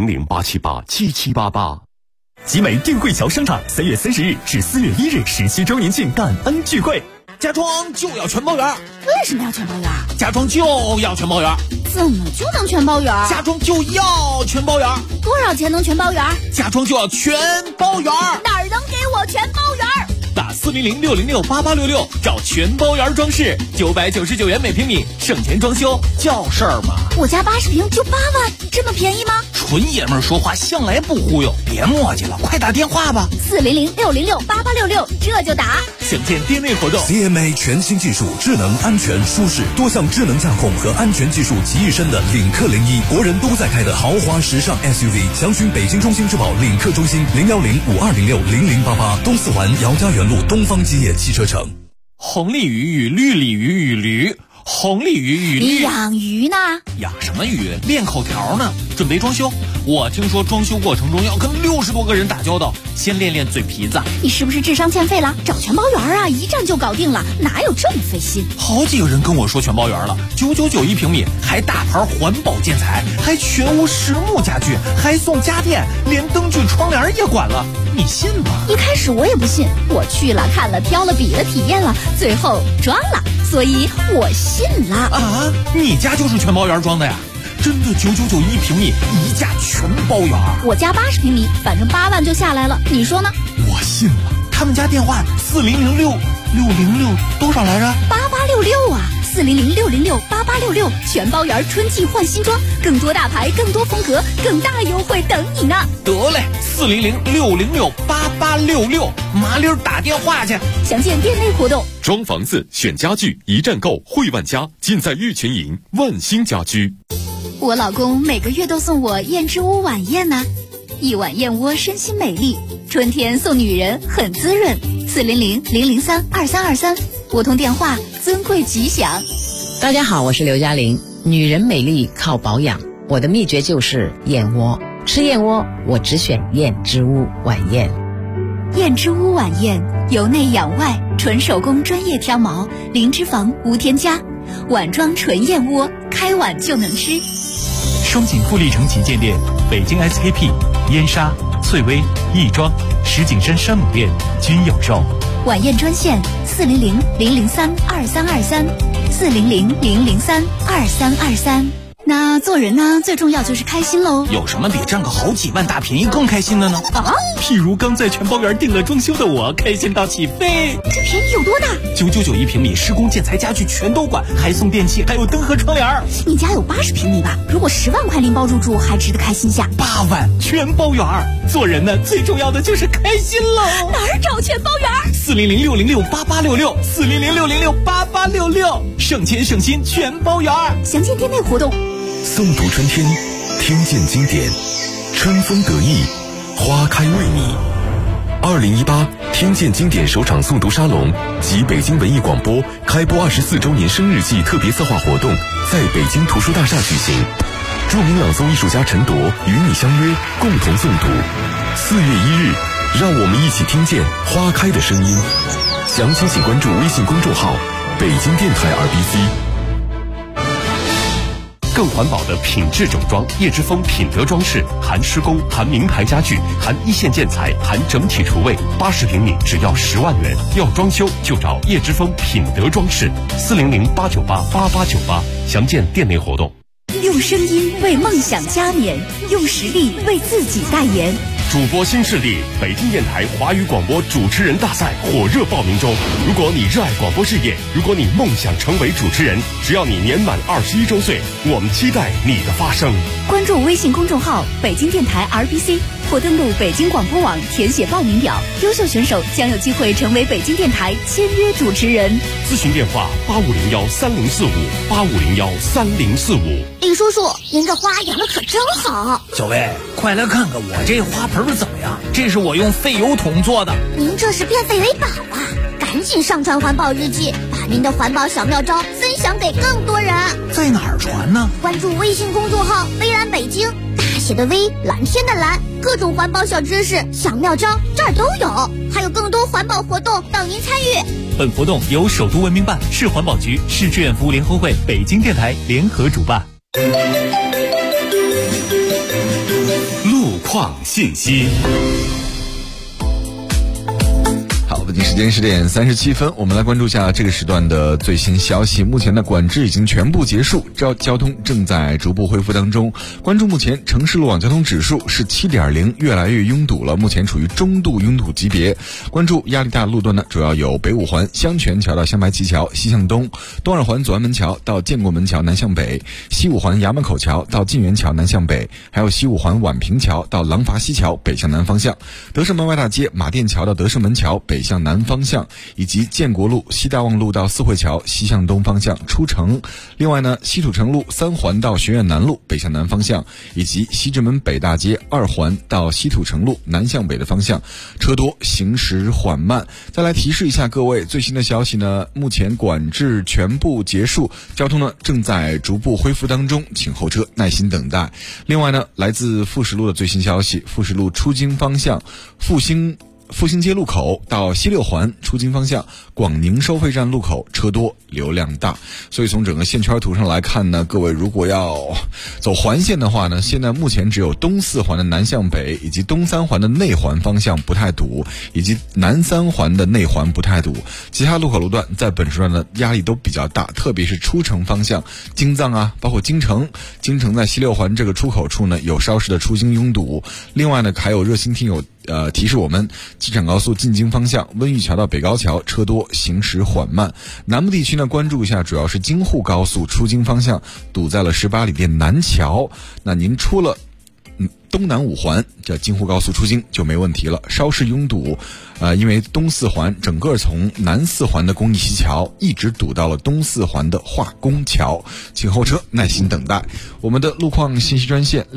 ，400-878-7788。 集美定汇桥商场3月30日至4月1日17周年庆感恩聚会， 家装就要全包圆。 为什么要全包圆？ 家装就要全包圆。 怎么就能全包圆？ 家装就要全包圆。 多少钱能全包圆？ 家装就要全包圆。 哪儿能给我全包圆？ 打400-606-8866找全包圆装饰，999元每平米，省钱装修叫事儿嘛。 我家80平就8万，这么便宜吗？ 纯爷们儿说话向来不忽悠，别磨叽了，快打电话吧。 400-606-8866，这就打。 想见店内活动 CMA 全新技术，智能、安全、舒适，多项智能驾控和安全技术集一身的领克01，国人都在开的豪华时尚 SUV。详询北京中心质保领克中心010-5206-0088，东四环姚家园路东方基业汽车城。 红鲤鱼与绿鲤鱼与驴，红鲤鱼与绿。 你养鱼呢？ 养什么鱼？练口条呢，准备装修。我听说装修过程中要跟60多个人打交道，先练练嘴皮子。 你是不是智商欠费了？找全包园啊，一站就搞定了，哪有这么费心？ 好几个人跟我说全包园了，999一平米，还大牌环保建材，还全屋实木家具，还送家电，连灯具窗帘也管了，你信吗？ 一开始我也不信，我去了看了挑了比了体验了，最后装了，所以我信了。 啊，你家就是全包园装的呀？真的999一平米，一价全包园。 我家80平米，反正8万就下来了，你说呢？ 我信了。他们家电话4006多少来着 ？8866啊，400-606-8866，全包园春季换新装，更多大牌，更多风格，更大优惠等你呢。 得嘞，400-606-8866，麻溜打电话去。 详见店内活动。 装房子选家具，一站购汇万家，尽在玉泉营万兴家居。 我老公每个月都送我燕之屋晚宴呢，一碗燕窝身心美丽，春天送女人很滋润。400-003-2323，拨通电话，尊贵吉祥。 大家好，我是刘嘉玲。女人美丽靠保养，我的秘诀就是燕窝。吃燕窝，我只选燕之屋晚宴。 燕之屋晚宴，由内养外，纯手工专业挑毛，零脂肪无添加，碗装纯燕窝，开碗就能吃。 双井富力城旗舰店、北京 SKP、燕莎、翠微、亦庄、石景山山姆店均有售。 晚宴专线400-003-2323 400-003-2323。那做人呢，最重要就是开心喽。 有什么比占个好几万大便宜更开心的呢？ 啊， 譬如刚在全包园订了装修的我，开心到起飞。 这便宜有多大 ？999一平米，施工建材家具全都管，还送电器，还有灯和窗帘。 你家有80平米吧？如果10万块拎包入住，还值得开心下。 8万全包园。 做人呢，最重要的就是开心喽。 哪儿找全包园 ？400-606-8866 400-606-8866，省钱省心全包园。 详见店内活动。 诵读春天，听见经典，春风得意，花开为你。2018听见经典首场诵读沙龙及北京文艺广播开播24周年生日季特别策划活动在北京图书大厦举行，著名朗诵艺术家陈铎与你相约，共同诵读。4月1日，让我们一起听见花开的声音。详情请关注微信公众号北京电台 RBC。 更环保的品质整装，叶之峰品德装饰，含施工，含名牌家具，含一线建材，含整体厨卫，80平米只要10万元。要装修就找叶之峰品德装饰，400-898-8898，详见店内活动。 用声音为梦想加冕，用实力为自己代言。 主播新势力北京电台华语广播主持人大赛火热报名中。如果你热爱广播事业，如果你梦想成为主持人，只要你年满21周岁，我们期待你的发声。 关注微信公众号北京电台 RBC， 或登录北京广播网填写报名表，优秀选手将有机会成为北京电台签约主持人。 咨询电话85013045 85013045。 李叔叔，您这花养的可真好。 小薇，快来看看我这花盆怎么样？这是我用废油桶做的。 您这是变废为宝啊！赶紧上传环保日记，把您的环保小妙招分享给更多人。 在哪儿传呢？ 关注微信公众号微蓝北京，大写的微，蓝天的蓝，各种环保小知识、小妙招这儿都有，还有更多环保活动等您参与。 本活动由首都文明办、市环保局、市志愿服务联合会、北京电台联合主办。 路况信息。 北京时间10点37分，我们来关注一下这个时段的最新消息。目前的管制已经全部结束，交通正在逐步恢复当中。关注目前城市路网交通指数是 7.0， 越来越拥堵了，目前处于中度拥堵级别。关注压力大路段呢，主要有北五环香泉桥到香白旗桥西向东，东二环左安门桥到建国门桥南向北，西五环衙门口桥到晋源桥南向北，还有西五环宛平桥到廊坊西桥北向南方向，德胜门外大街马甸桥到德胜门桥北向南方向，以及建国路西大望路到四惠桥西向东方向出城。另外呢，西土城路3环到学院南路北向南方向，以及西直门北大街2环到西土城路南向北的方向车多，行驶缓慢。再来提示一下各位，最新的消息呢，目前管制全部结束，交通呢正在逐步恢复当中，请候车耐心等待。另外呢，来自富士路的最新消息，富士路出京方向复兴街路口到西六环出京方向广宁收费站路口车多流量大，所以从整个线圈图上来看呢，各位如果要走环线的话呢，现在目前只有东4环的南向北以及东3环的内环方向不太堵，以及南3环的内环不太堵，其他路口路段在本时段的压力都比较大，特别是出城方向京藏啊，包括京城在西六环这个出口处呢有稍事的出京拥堵。另外呢，还有热心听友提示我们，机场高速进京方向温榆桥到北高桥车多，行驶缓慢。南部地区呢，关注一下，主要是京沪高速出京方向堵在了18里店南桥，那您出了东南5环这京沪高速出京就没问题了，稍事拥堵。因为东4环整个从南4环的公益西桥一直堵到了东4环的化工桥，请候车耐心等待。我们的路况信息专线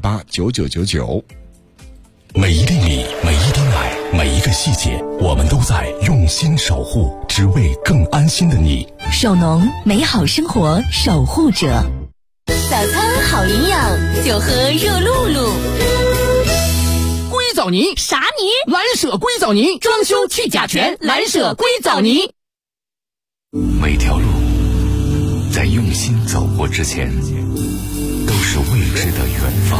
65289999。 每一粒米，每一滴奶，每一个细节，我们都在用心守护，只为更安心的你。 手农，美好生活守护者。早餐好营养，就喝热露露。 硅藻泥啥泥？ 蓝舍硅藻泥，装修去甲醛，蓝舍硅藻泥。 每条路在用心走过之前，都是未知的远方。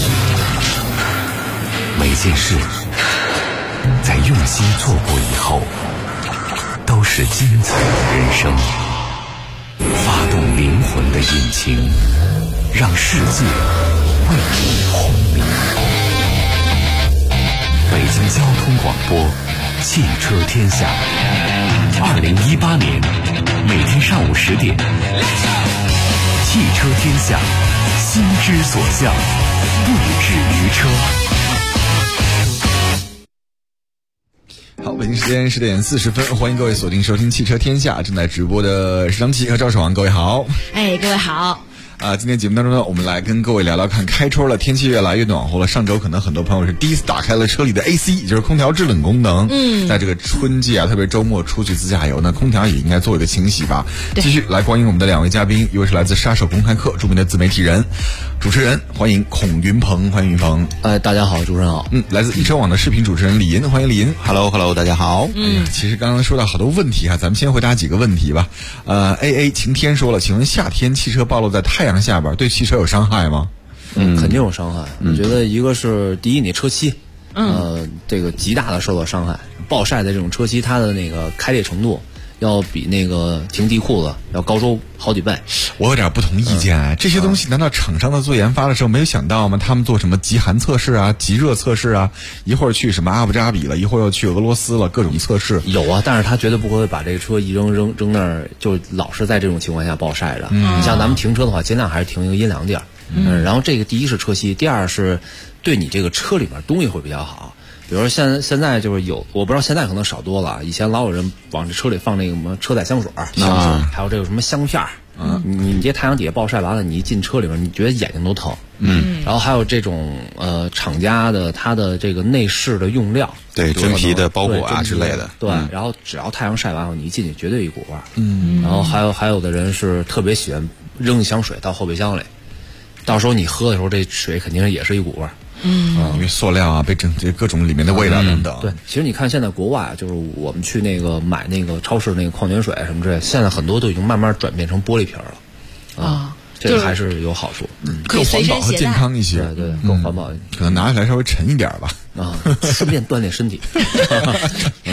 每件事在用心做过以后，都是精彩的人生。发动灵魂的引擎，让世界为你轰鸣。北京交通广播，汽车天下。2018年每天上午10点，汽车天下，心之所向，不止于车。 好，北京时间10点40分，欢迎各位锁定收听汽车天下，正在直播的是张琪和赵守王，各位好。 各位好。 今天节目当中呢，我们来跟各位聊聊看开春了，天气越来越暖和了。上周可能很多朋友是第一次打开了车里的 AC， 也就是空调制冷功能。在这个春季啊，特别周末出去自驾游呢，空调也应该做一个清洗吧。继续来欢迎我们的2位嘉宾，一位是来自杀手公开课著名的自媒体人、主持人，欢迎孔云鹏，欢迎云鹏。 大家好，主持人好。 来自易车网的视频主持人李银，欢迎李银。 Hello， 大家好。 其实刚刚说到好多问题咱们先回答几个问题吧。AA 晴天说了，请问夏天汽车暴露在太阳下边对汽车有伤害吗？ 肯定有伤害。我觉得一个是第一，你车漆，这个极大的受到伤害。暴晒的这种车漆，它的那个开裂程度要比那个停地库子要高出好几倍。 我有点不同意见，这些东西难道厂商在做研发的时候没有想到吗？他们做什么极寒测试啊、极热测试啊，一会儿去什么阿布扎比了，一会儿又去俄罗斯了，各种测试有啊。但是他绝对不会把这个车一扔那儿，就老是在这种情况下暴晒着。你像咱们停车的话，尽量还是停一个阴凉地儿。然后这个第一是车漆，第二是对你这个车里面东西会比较好。比如说现在就是有，我不知道现在可能少多了。以前老有人往这车里放那个什么车载香水，还有这个什么香片。你这太阳底下暴晒完了，你一进车里面，你觉得眼睛都疼。然后还有这种厂家的它的这个内饰的用料， 对真皮的包裹啊之类的。 对，然后只要太阳晒完后，你一进去绝对一股味儿。然后还有的人是特别喜欢扔香水到后备箱里，到时候你喝的时候，这水肯定也是一股味儿。 因为塑料啊，被这各种里面的味道等等。 对，其实你看现在国外就是我们去那个买那个超市那个矿泉水什么之类，现在很多都已经慢慢转变成玻璃瓶了。这个还是有好处， 更环保和健康一些。 对，更环保， 可能拿起来稍微沉一点吧。 顺便锻炼身体。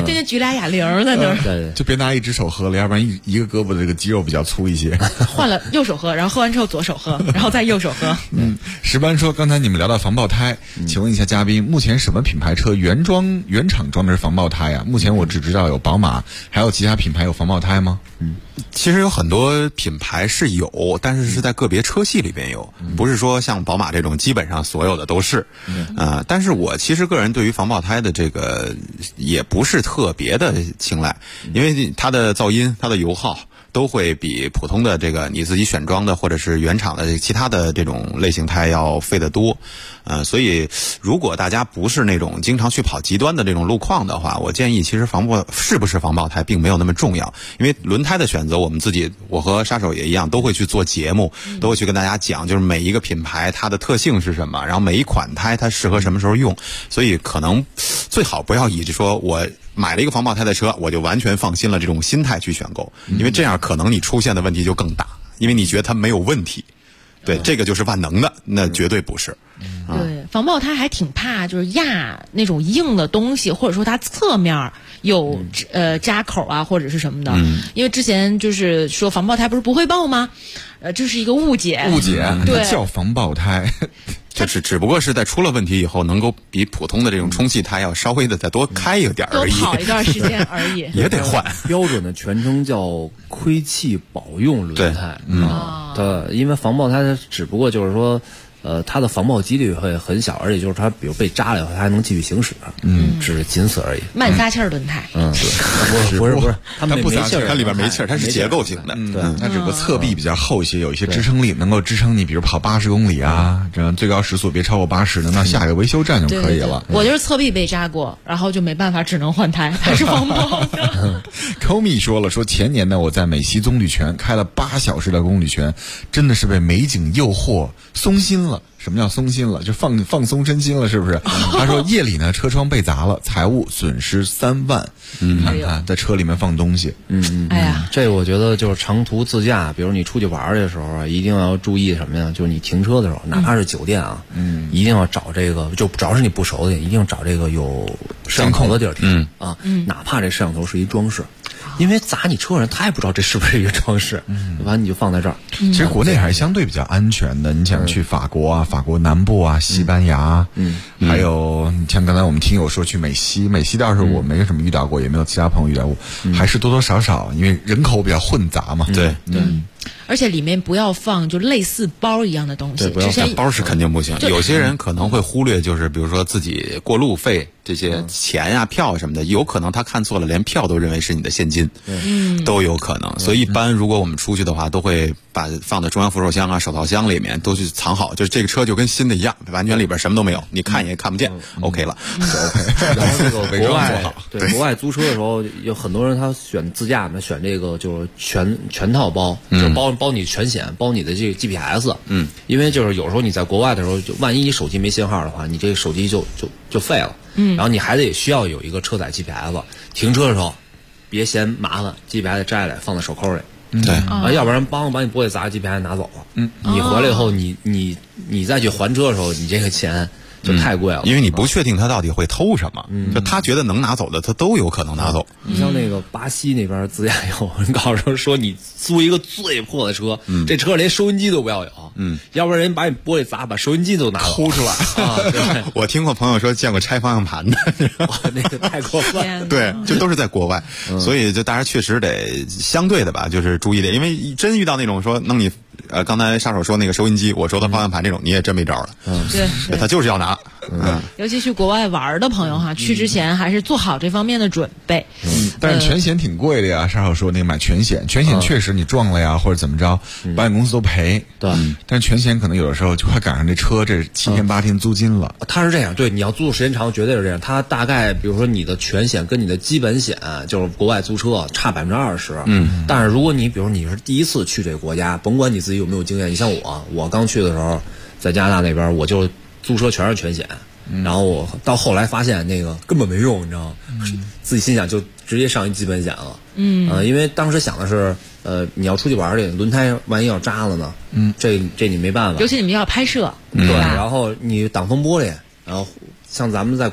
天天举俩哑铃在那儿。 对， 就别拿一只手喝了，要不然一个胳膊的这个肌肉比较粗一些。 换了右手喝，然后喝完之后左手喝，然后再右手喝。 石班说，刚才你们聊到防爆胎，请问一下嘉宾，目前什么品牌车原厂装的是防爆胎呀？目前我只知道有宝马，还有其他品牌有防爆胎吗？ 其实有很多品牌是有，但是是在个别车系里边有，不是说像宝马这种基本上所有的都是。但是我其实个人对于防爆胎的这个也不是特别的青睐，因为它的噪音、它的油耗都会比普通的这个你自己选装的或者是原厂的其他的这种类型胎要费得多。所以如果大家不是那种经常去跑极端的这种路况的话，我建议其实是不是防爆胎并没有那么重要，因为轮胎的选择我和沙手也一样，都会去做节目，都会去跟大家讲，就是每一个品牌它的特性是什么，然后每一款胎它适合什么时候用，所以可能最好不要以说我买了一个防爆胎的车我就完全放心了这种心态去选购，因为这样可能你出现的问题就更大，因为你觉得它没有问题。对，这个就是万能的，那绝对不是。 对，防爆胎还挺怕就是压那种硬的东西，或者说它侧面有扎口啊或者是什么的。因为之前就是说防爆胎不是不会爆吗？这是一个误解。对， 叫防爆胎。 就是只不过是在出了问题以后，能够比普通的这种充气胎要稍微的再多开一点而已， 多跑一段时间而已， 也得换。 标准的全称叫亏气保用轮胎。对，因为防爆胎它只不过就是说，它的防爆几率会很小，而且就是它比如被扎了以后，它还能继续行驶。只仅此而已。 慢撒气儿轮胎。 不是，它不撒气儿，它里边没气儿，它是结构型的。 对，它只不过侧壁比较厚一些，有一些支撑力，能够支撑你，比如跑80公里啊，这样最高时速别超过80，能到下一个维修站就可以了。 我就是侧壁被扎过，然后就没办法，只能换胎，还是防爆的。 Komi 说前年呢，我在美西棕榈泉开了8小时的棕榈泉，真的是被美景诱惑，松心了。什么叫松心了？就放松身心了，是不是？他说夜里呢，车窗被砸了，财务损失3万。看看在车里面放东西。 哎呀， 这我觉得就是长途自驾，比如你出去玩的时候啊，一定要注意什么呀？就是你停车的时候，哪怕是酒店啊，一定要找这个，就只要是你不熟的，一定找这个有摄像头的地儿停。哪怕这摄像头是一装饰。因为砸你车人，他也不知道这是不是一个装饰，完你就放在这儿。 其实国内还是相对比较安全的。你想去法国啊，法国南部啊，西班牙，还有你像刚才我们听友说去美西倒是我没什么遇到过，也没有其他朋友遇到过，还是多多少少因为人口比较混杂嘛。 对。 而且里面不要放就类似包一样的东西。 不要放包是肯定不行。有些人可能会忽略，就是比如说自己过路费这些钱呀、票什么的，有可能他看错了，连票都认为是你的现金，都有可能。所以一般如果我们出去的话，都会把放在中央扶手箱啊、手套箱里面都去藏好，就是这个车就跟新的一样，完全里边什么都没有，你看也看不见，OK 了。 然后这个国外租车的时候，有很多人他选自驾呢，选这个就是全套包，就是包你全险，包你的这个 GPS。因为就是有时候你在国外的时候，就万一你手机没信号的话，你这个手机就废了。然后你还得需要有一个车载 GPS， 停车的时候别嫌麻烦 ，GPS 摘下来放在手扣里。 对， 要不然把你玻璃砸 GPS 拿走了。你回来以后，你再去还车的时候，你这个钱就太贵了， 因为你不确定他到底会偷什么，就他觉得能拿走的，他都有可能拿走。 你像那个巴西那边自驾游，人告诉说你租一个最破的车，这车连收音机都不要有，要不然人把你玻璃砸，把收音机都拿走偷出来啊！对， 我听过朋友说见过拆方向盘的， 那个太过分。 对，这都是在国外，所以就大家确实得相对的吧，就是注意点，因为真遇到那种说弄你。刚才沙手说那个收音机，我说的方向盘这种，你也真没招了。对，他就是要拿。 尤其去国外玩的朋友哈，去之前还是做好这方面的准备。 但是全险挺贵的呀，沙手说那个买全险确实你撞了呀或者怎么着，保险公司都赔。 对， 但是全险可能有的时候就快赶上这车这7天8天租金了。 它是这样，对，你要租的时间长，绝对是这样。它大概比如说你的全险跟你的基本险，就是国外租车差20%。但是如果你比如你是第一次去这个国家，甭管你自己有没有经验，你像我刚去的时候，在加拿大那边，我就租车全是全险，然后我到后来发现那个根本没用，你知道吗？自己心想就直接上一基本险了。因为当时想的是，你要出去玩去，轮胎万一要扎了呢？这你没办法。 尤其你们要拍摄， 对，然后你挡风玻璃，然后像咱们在国内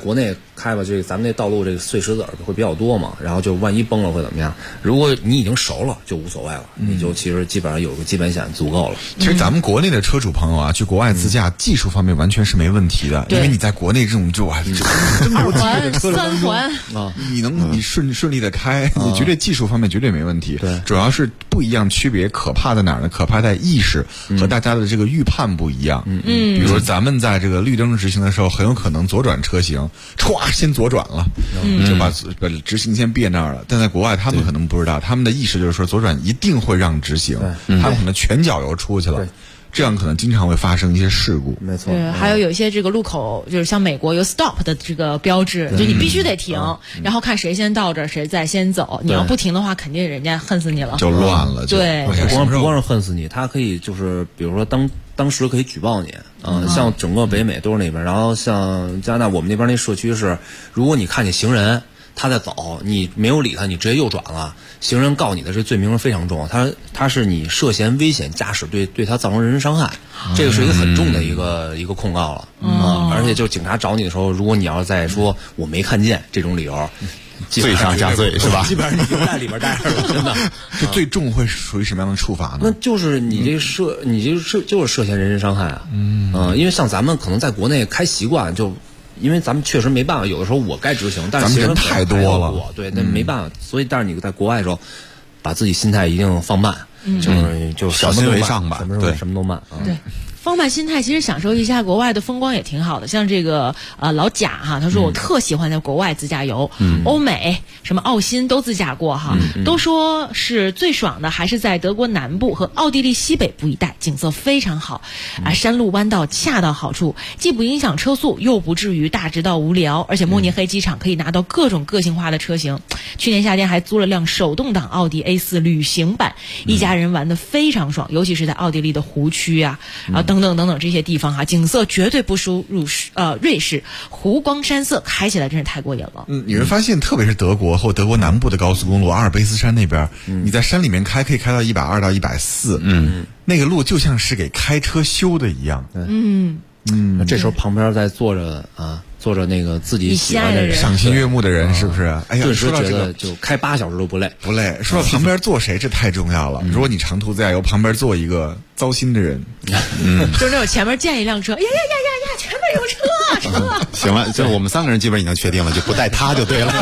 开吧，这个咱们那道路这个碎石子会比较多嘛，然后就万一崩了会怎么样？如果你已经熟了就无所谓了，你就其实基本上有个基本险足够了。 其实咱们国内的车主朋友啊，去国外自驾，技术方面完全是没问题的，因为你在国内这种二环、三环啊，你顺利的开，你绝对技术方面绝对没问题。对，主要是不一样区别，可怕在哪儿呢？可怕在意识和大家的这个预判不一样。比如说咱们在这个绿灯直行的时候，很有可能左转车型，歘先左转了，就把直行线别那儿了。但在国外他们可能不知道，他们的意识就是说左转一定会让直行，他们可能全脚油出去了。这样可能经常会发生一些事故。 没错。 对，还有一些这个路口，就是像美国有 stop 的这个标志，就你必须得停，然后看谁先到这儿，谁再先走。你要不停的话，肯定人家恨死你了， 就乱了。 对， 不光是恨死你，他可以就是比如说当时可以举报你。像整个北美都是那边，然后像加拿大我们那边那社区是，如果你看见行人他在走，你没有理他，你直接右转了，行人告你的这罪名是非常重，他是你涉嫌危险驾驶，对他造成人身伤害，这个是一个很重的一个控告了。而且就警察找你的时候，如果你要再说我没看见这种理由， 罪上加罪是吧？ 基本上你就在里边待着了，真的。 这最重会属于什么样的处罚呢？ 那就是你就是涉嫌人身伤害啊。因为像咱们可能在国内开习惯就。因为咱们确实没办法，有的时候我该执行，但是咱们人太多了， 对，那没办法。所以，但是你在国外的时候，把自己心态一定放慢，就是小心为上吧， 对，什么都慢啊。 对。放慢心态，其实享受一下国外的风光也挺好的。像这个老贾哈，他说我特喜欢在国外自驾游，欧美什么澳新都自驾过哈，都说是最爽的还是在德国南部和奥地利西北部一带，景色非常好山路弯道恰到好处，既不影响车速，又不至于大直到无聊，而且慕尼黑机场可以拿到各种个性化的车型。去年夏天还租了辆手动挡奥迪 A4 旅行版，一家人玩得非常爽，尤其是在奥地利的湖区啊等等这些地方哈，景色绝对不输瑞士，湖光山色，开起来真是太过瘾了。 你会发现，特别是德国或德国南部的高速公路，阿尔卑斯山那边，你在山里面开，可以开到120到140，那个路就像是给开车修的一样。 这时候旁边在坐着那个自己喜欢的人， 赏心悦目的人，是不是？哎呀， 顿时觉得就开8小时都不累。 说到旁边坐谁，这太重要了。如果你长途自驾游，旁边坐一个糟心的人， 就是那种前面见一辆车，呀，前面有车。 行了，就我们3个人基本已经确定了，就不带他就对了。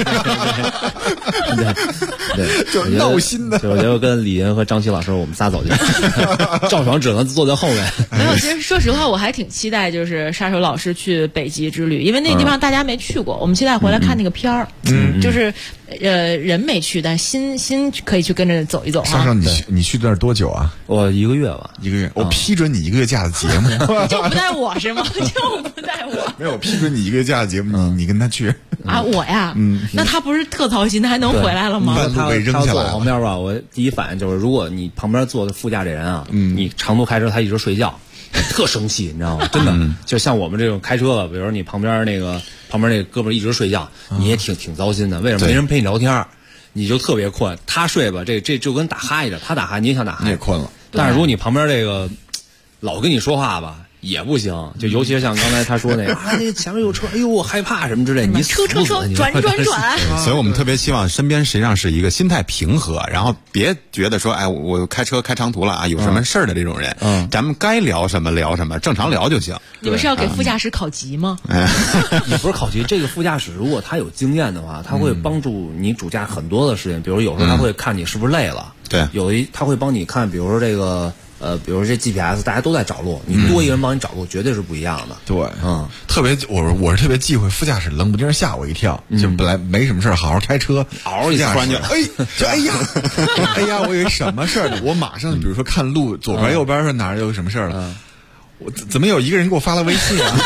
对， 就闹心的。 我觉得跟李岩和张琪老师，我们仨走去，赵爽只能坐在后面。 没有，其实说实话，我还挺期待就是杀手老师去北极之旅，因为那地方大家没去过，我们期待回来看那个片儿。就是人没去，但心可以去跟着走一走。 杀手，你去那儿多久啊？ 我1个月吧。 1个月，我批准你1个月假的节目， 就不带我是吗？就不带我。 没有，批准你1个月假的节目，你跟他去啊？我呀，那他不是特操心，他还能回来了吗？ 半路被扔下来了。 旁边吧，我第一反应就是，如果你旁边坐的副驾这人啊，你长途开车他一直睡觉，特生气，你知道吗？真的，就像我们这种开车的，比如说你旁边那个哥们一直睡觉，你也挺糟心的。为什么？没人陪你聊天，你就特别困。他睡吧，这就跟打哈欠，他打哈欠你也想打哈欠， 你也困了。 但是如果你旁边这个老跟你说话吧，也不行，就尤其是像刚才他说那个那个前面有车，哎呦我害怕什么之类，你车转。 所以我们特别希望身边实际上是一个心态平和，然后别觉得说，哎，我开车开长途了啊，有什么事儿的这种人，咱们该聊什么聊什么，正常聊就行。 你们是要给副驾驶考级吗？ 也不是考级，这个副驾驶如果他有经验的话，他会帮助你主驾很多的事情，比如有时候他会看你是不是累了， 对， 他会帮你看，比如说这个。比如这 GPS 大家都在找路，你多一个人帮你找路，绝对是不一样的。 对，特别我是特别忌讳副驾驶冷不丁吓我一跳，就本来没什么事儿，好好开车， 嗷一下， 突然就哎呀，我以为什么事儿呢？我马上比如说看路，左边右边说哪儿有什么事儿了，我怎么有一个人给我发了微信啊？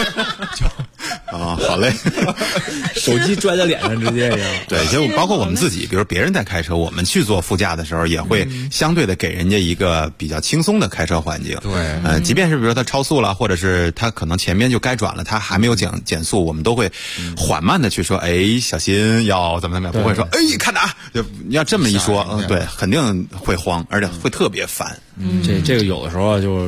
好嘞， 手机拽在脸上直接对，就包括我们自己，比如别人在开车，我们去做副驾的时候，也会相对的给人家一个比较轻松的开车环境。 对， 即便是比如说他超速了，或者是他可能前面就该转了，他还没有减速，我们都会缓慢的去说，哎，小心要怎么样，不会说，哎，看哪，就要这么一说，对，肯定会慌，而且会特别烦。 这个有的时候就是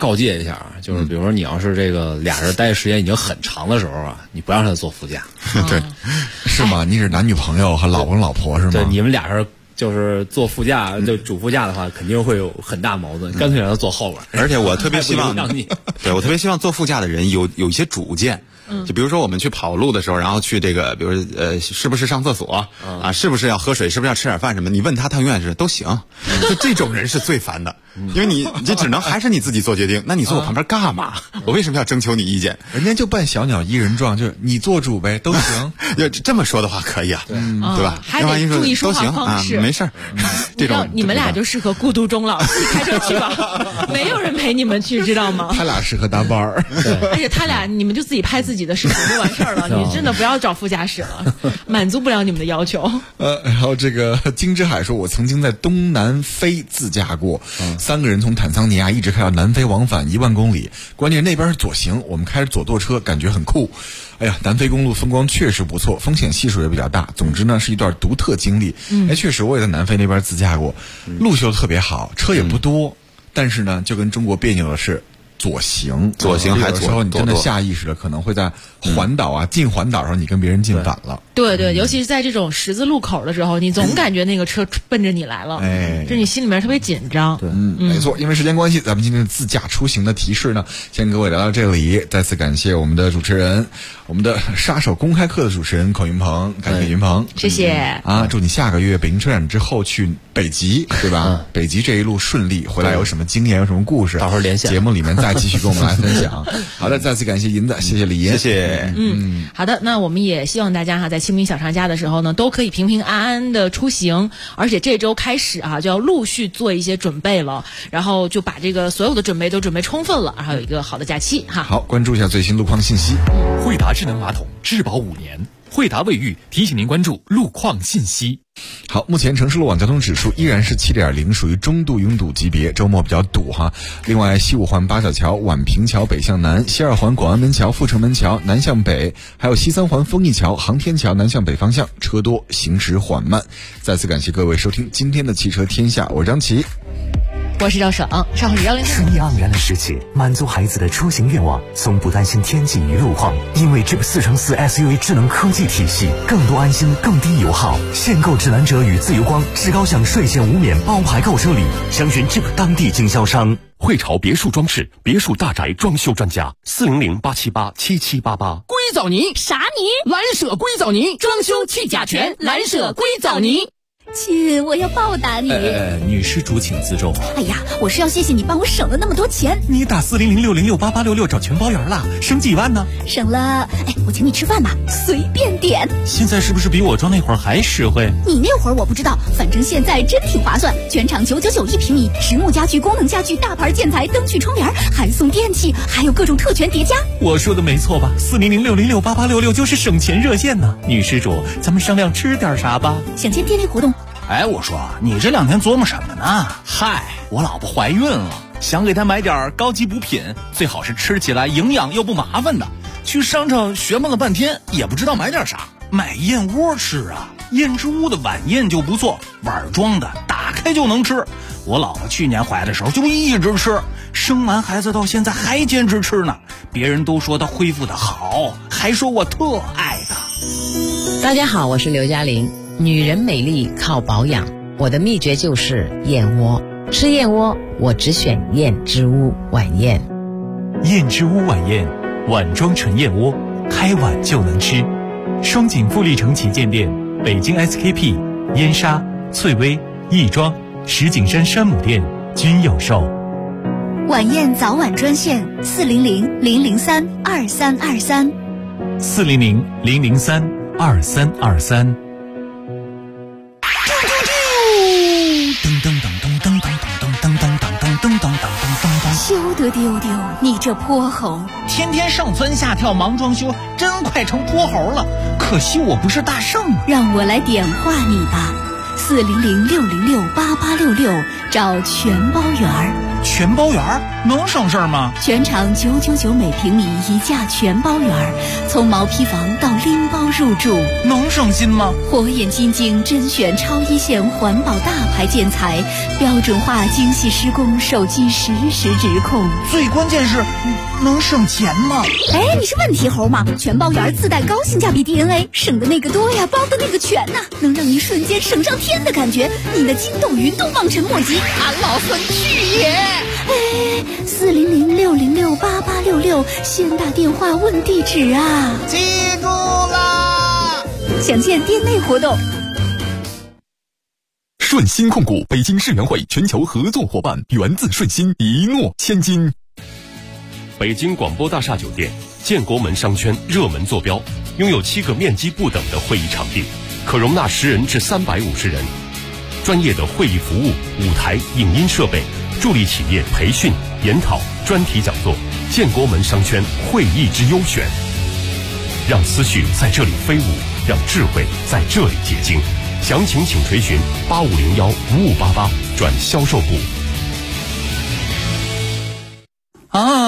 告诫一下啊，就是比如说你要是这个俩人待的时间已经很长的时候啊，你不让他坐副驾。 对，是吗？你是男女朋友和老公老婆是吗？ 对，你们俩人就是坐副驾，就主副驾的话，肯定会有很大矛盾，干脆让他坐后边。 而且我特别希望让你， 对我特别希望坐副驾的人有一些主见。就比如说我们去跑路的时候，然后去这个，比如是不是上厕所啊，是不是要喝水，是不是要吃点饭什么？你问他，他永远是都行。就这种人是最烦的，因为你只能还是你自己做决定。那你坐我旁边干嘛？我为什么要征求你意见？ 人家就扮小鸟依人状，就是你做主呗，都行。 要这么说的话可以啊，对吧？ 还得注意说话方式， 没事儿。这种你们俩就适合孤独终老，自己开车去吧，没有人陪你们去，知道吗？ 他俩适合搭班儿， 而且他俩你们就自己拍自己的视频就完事儿了，你真的不要找副驾驶了，满足不了你们的要求。 然后这个金之海说，我曾经在东南非自驾过，3个人从坦桑尼亚一直开到南非往返1万公里，关键那边是左行，我们开着左舵车，感觉很酷。哎呀，南非公路风光确实不错，风险系数也比较大。总之呢，是一段独特经历。确实我也在南非那边自驾过，路修特别好，车也不多，但是呢，就跟中国别扭的是。左行还左，有时候你真的下意识的可能会在环岛啊、进环岛的时候，你跟别人进反了。 对对，尤其是在这种十字路口的时候，你总感觉那个车奔着你来了，这你心里面特别紧张。 对，没错。因为时间关系，咱们今天的自驾出行的提示呢，先跟各位聊到这里。再次感谢我们的主持人，我们的杀手公开课的主持人孔云鹏，感谢云鹏， 谢谢啊！祝你下个月北京车展之后去北极，对吧？北极这一路顺利，回来有什么经验，有什么故事， 到时候连线节目里面再继续跟我们来分享。好的，再次感谢银子，谢谢李银， 谢谢。 好的，那我们也希望大家在清明小长假的时候呢，都可以平平安安的出行，而且这周开始就要陆续做一些准备了，然后就把这个所有的准备都准备充分了，然后有一个好的假期哈。 好，关注一下最新路况信息。 惠达智能马桶质保5年，惠达卫浴提醒您关注路况信息。 好，目前城市路网交通指数依然是7.0，属于中度拥堵级别，周末比较堵哈。另外，西5环八角桥、宛平桥北向南，西2环广安门桥、阜成门桥南向北，还有西3环丰益桥、航天桥南向北方向车多，行驶缓慢。再次感谢各位收听今天的汽车天下，我是张琪。 我是赵爽，上号是103。 春意盎然的世界，满足孩子的出行愿望，从不担心天气与路况，因为 Jeep 4x4 SUV 智能科技体系，更多安心，更低油耗。限购指南者与自由光至高享税前无免包牌购车礼，详询 Jeep 当地经销商。 汇潮别墅装饰，别墅大宅装修专家，400-878-7788。 硅藻泥啥泥？蓝舍硅藻泥，装修去甲醛，蓝舍硅藻泥。 亲，我要报答你。 女施主请自重。 哎呀，我是要谢谢你帮我省了那么多钱。 你打400-606-8866找全包圆了，省几万呢？ 省了，我请你吃饭吧，随便点。 现在是不是比我装那会儿还实惠？ 你那会儿我不知道，反正现在真挺划算，全场999一平米，实木家具、功能家具、大牌建材、灯具、窗帘，还送电器，还有各种特权叠加。 我说的没错吧？400-606-8866就是省钱热线呢。女施主，咱们商量吃点啥吧？ 享签电力活动。 我说你这2天琢磨什么呢？嗨，我老婆怀孕了，想给她买点高级补品，最好是吃起来营养又不麻烦的。去商场学摸了半天，也不知道买点啥。买燕窝吃啊，燕之屋的晚宴就不错，碗装的，打开就能吃。我老婆去年怀的时候就一直吃，生完孩子到现在还坚持吃呢。别人都说她恢复的好，还说我特爱她。 大家好，我是刘嘉玲。女人美丽靠保养，我的秘诀就是燕窝。吃燕窝，我只选燕之屋晚宴。 燕之屋晚宴，碗装纯燕窝，开碗就能吃。双井富力城旗舰店、北京 SKP、燕莎、翠微、亦庄、石景山山姆店均有售。 晚宴早晚专线400-003-2323。 400-003-2323。 休得丢丢，你这泼猴！ 天天上蹿下跳忙装修，真快成泼猴了。可惜我不是大圣。 让我来点化你吧，400-606-8866， 找全包园儿。 全包园能省事儿吗？ 全场999每平米一价全包园儿，从毛坯房到拎包入住， 能省心吗？ 火眼金睛甄选超一线环保大牌建材，标准化精细施工，手机实时指控。 最关键是能省钱吗？ 哎，你是问题猴吗？全包园自带高性价比 DNA， 省的那个多呀，包的那个全呐，能让你瞬间省上天的感觉，你的筋斗云都望尘莫及。 俺老孙去也！ 哎，400-606-8866，先打电话问地址啊！ 记住啦！ 详见店内活动。 顺鑫控股北京世园会全球合作伙伴，源自顺鑫，一诺千金。 北京广播大厦酒店建国门商圈热门坐标，拥有7个面积不等的会议场地，可容纳10人至350人。专业的会议服务、舞台、影音设备，助力企业培训、研讨、专题讲座。建国门商圈会议之优选，让思绪在这里飞舞，让智慧在这里结晶。详情请垂询8501-5588转销售部。 啊。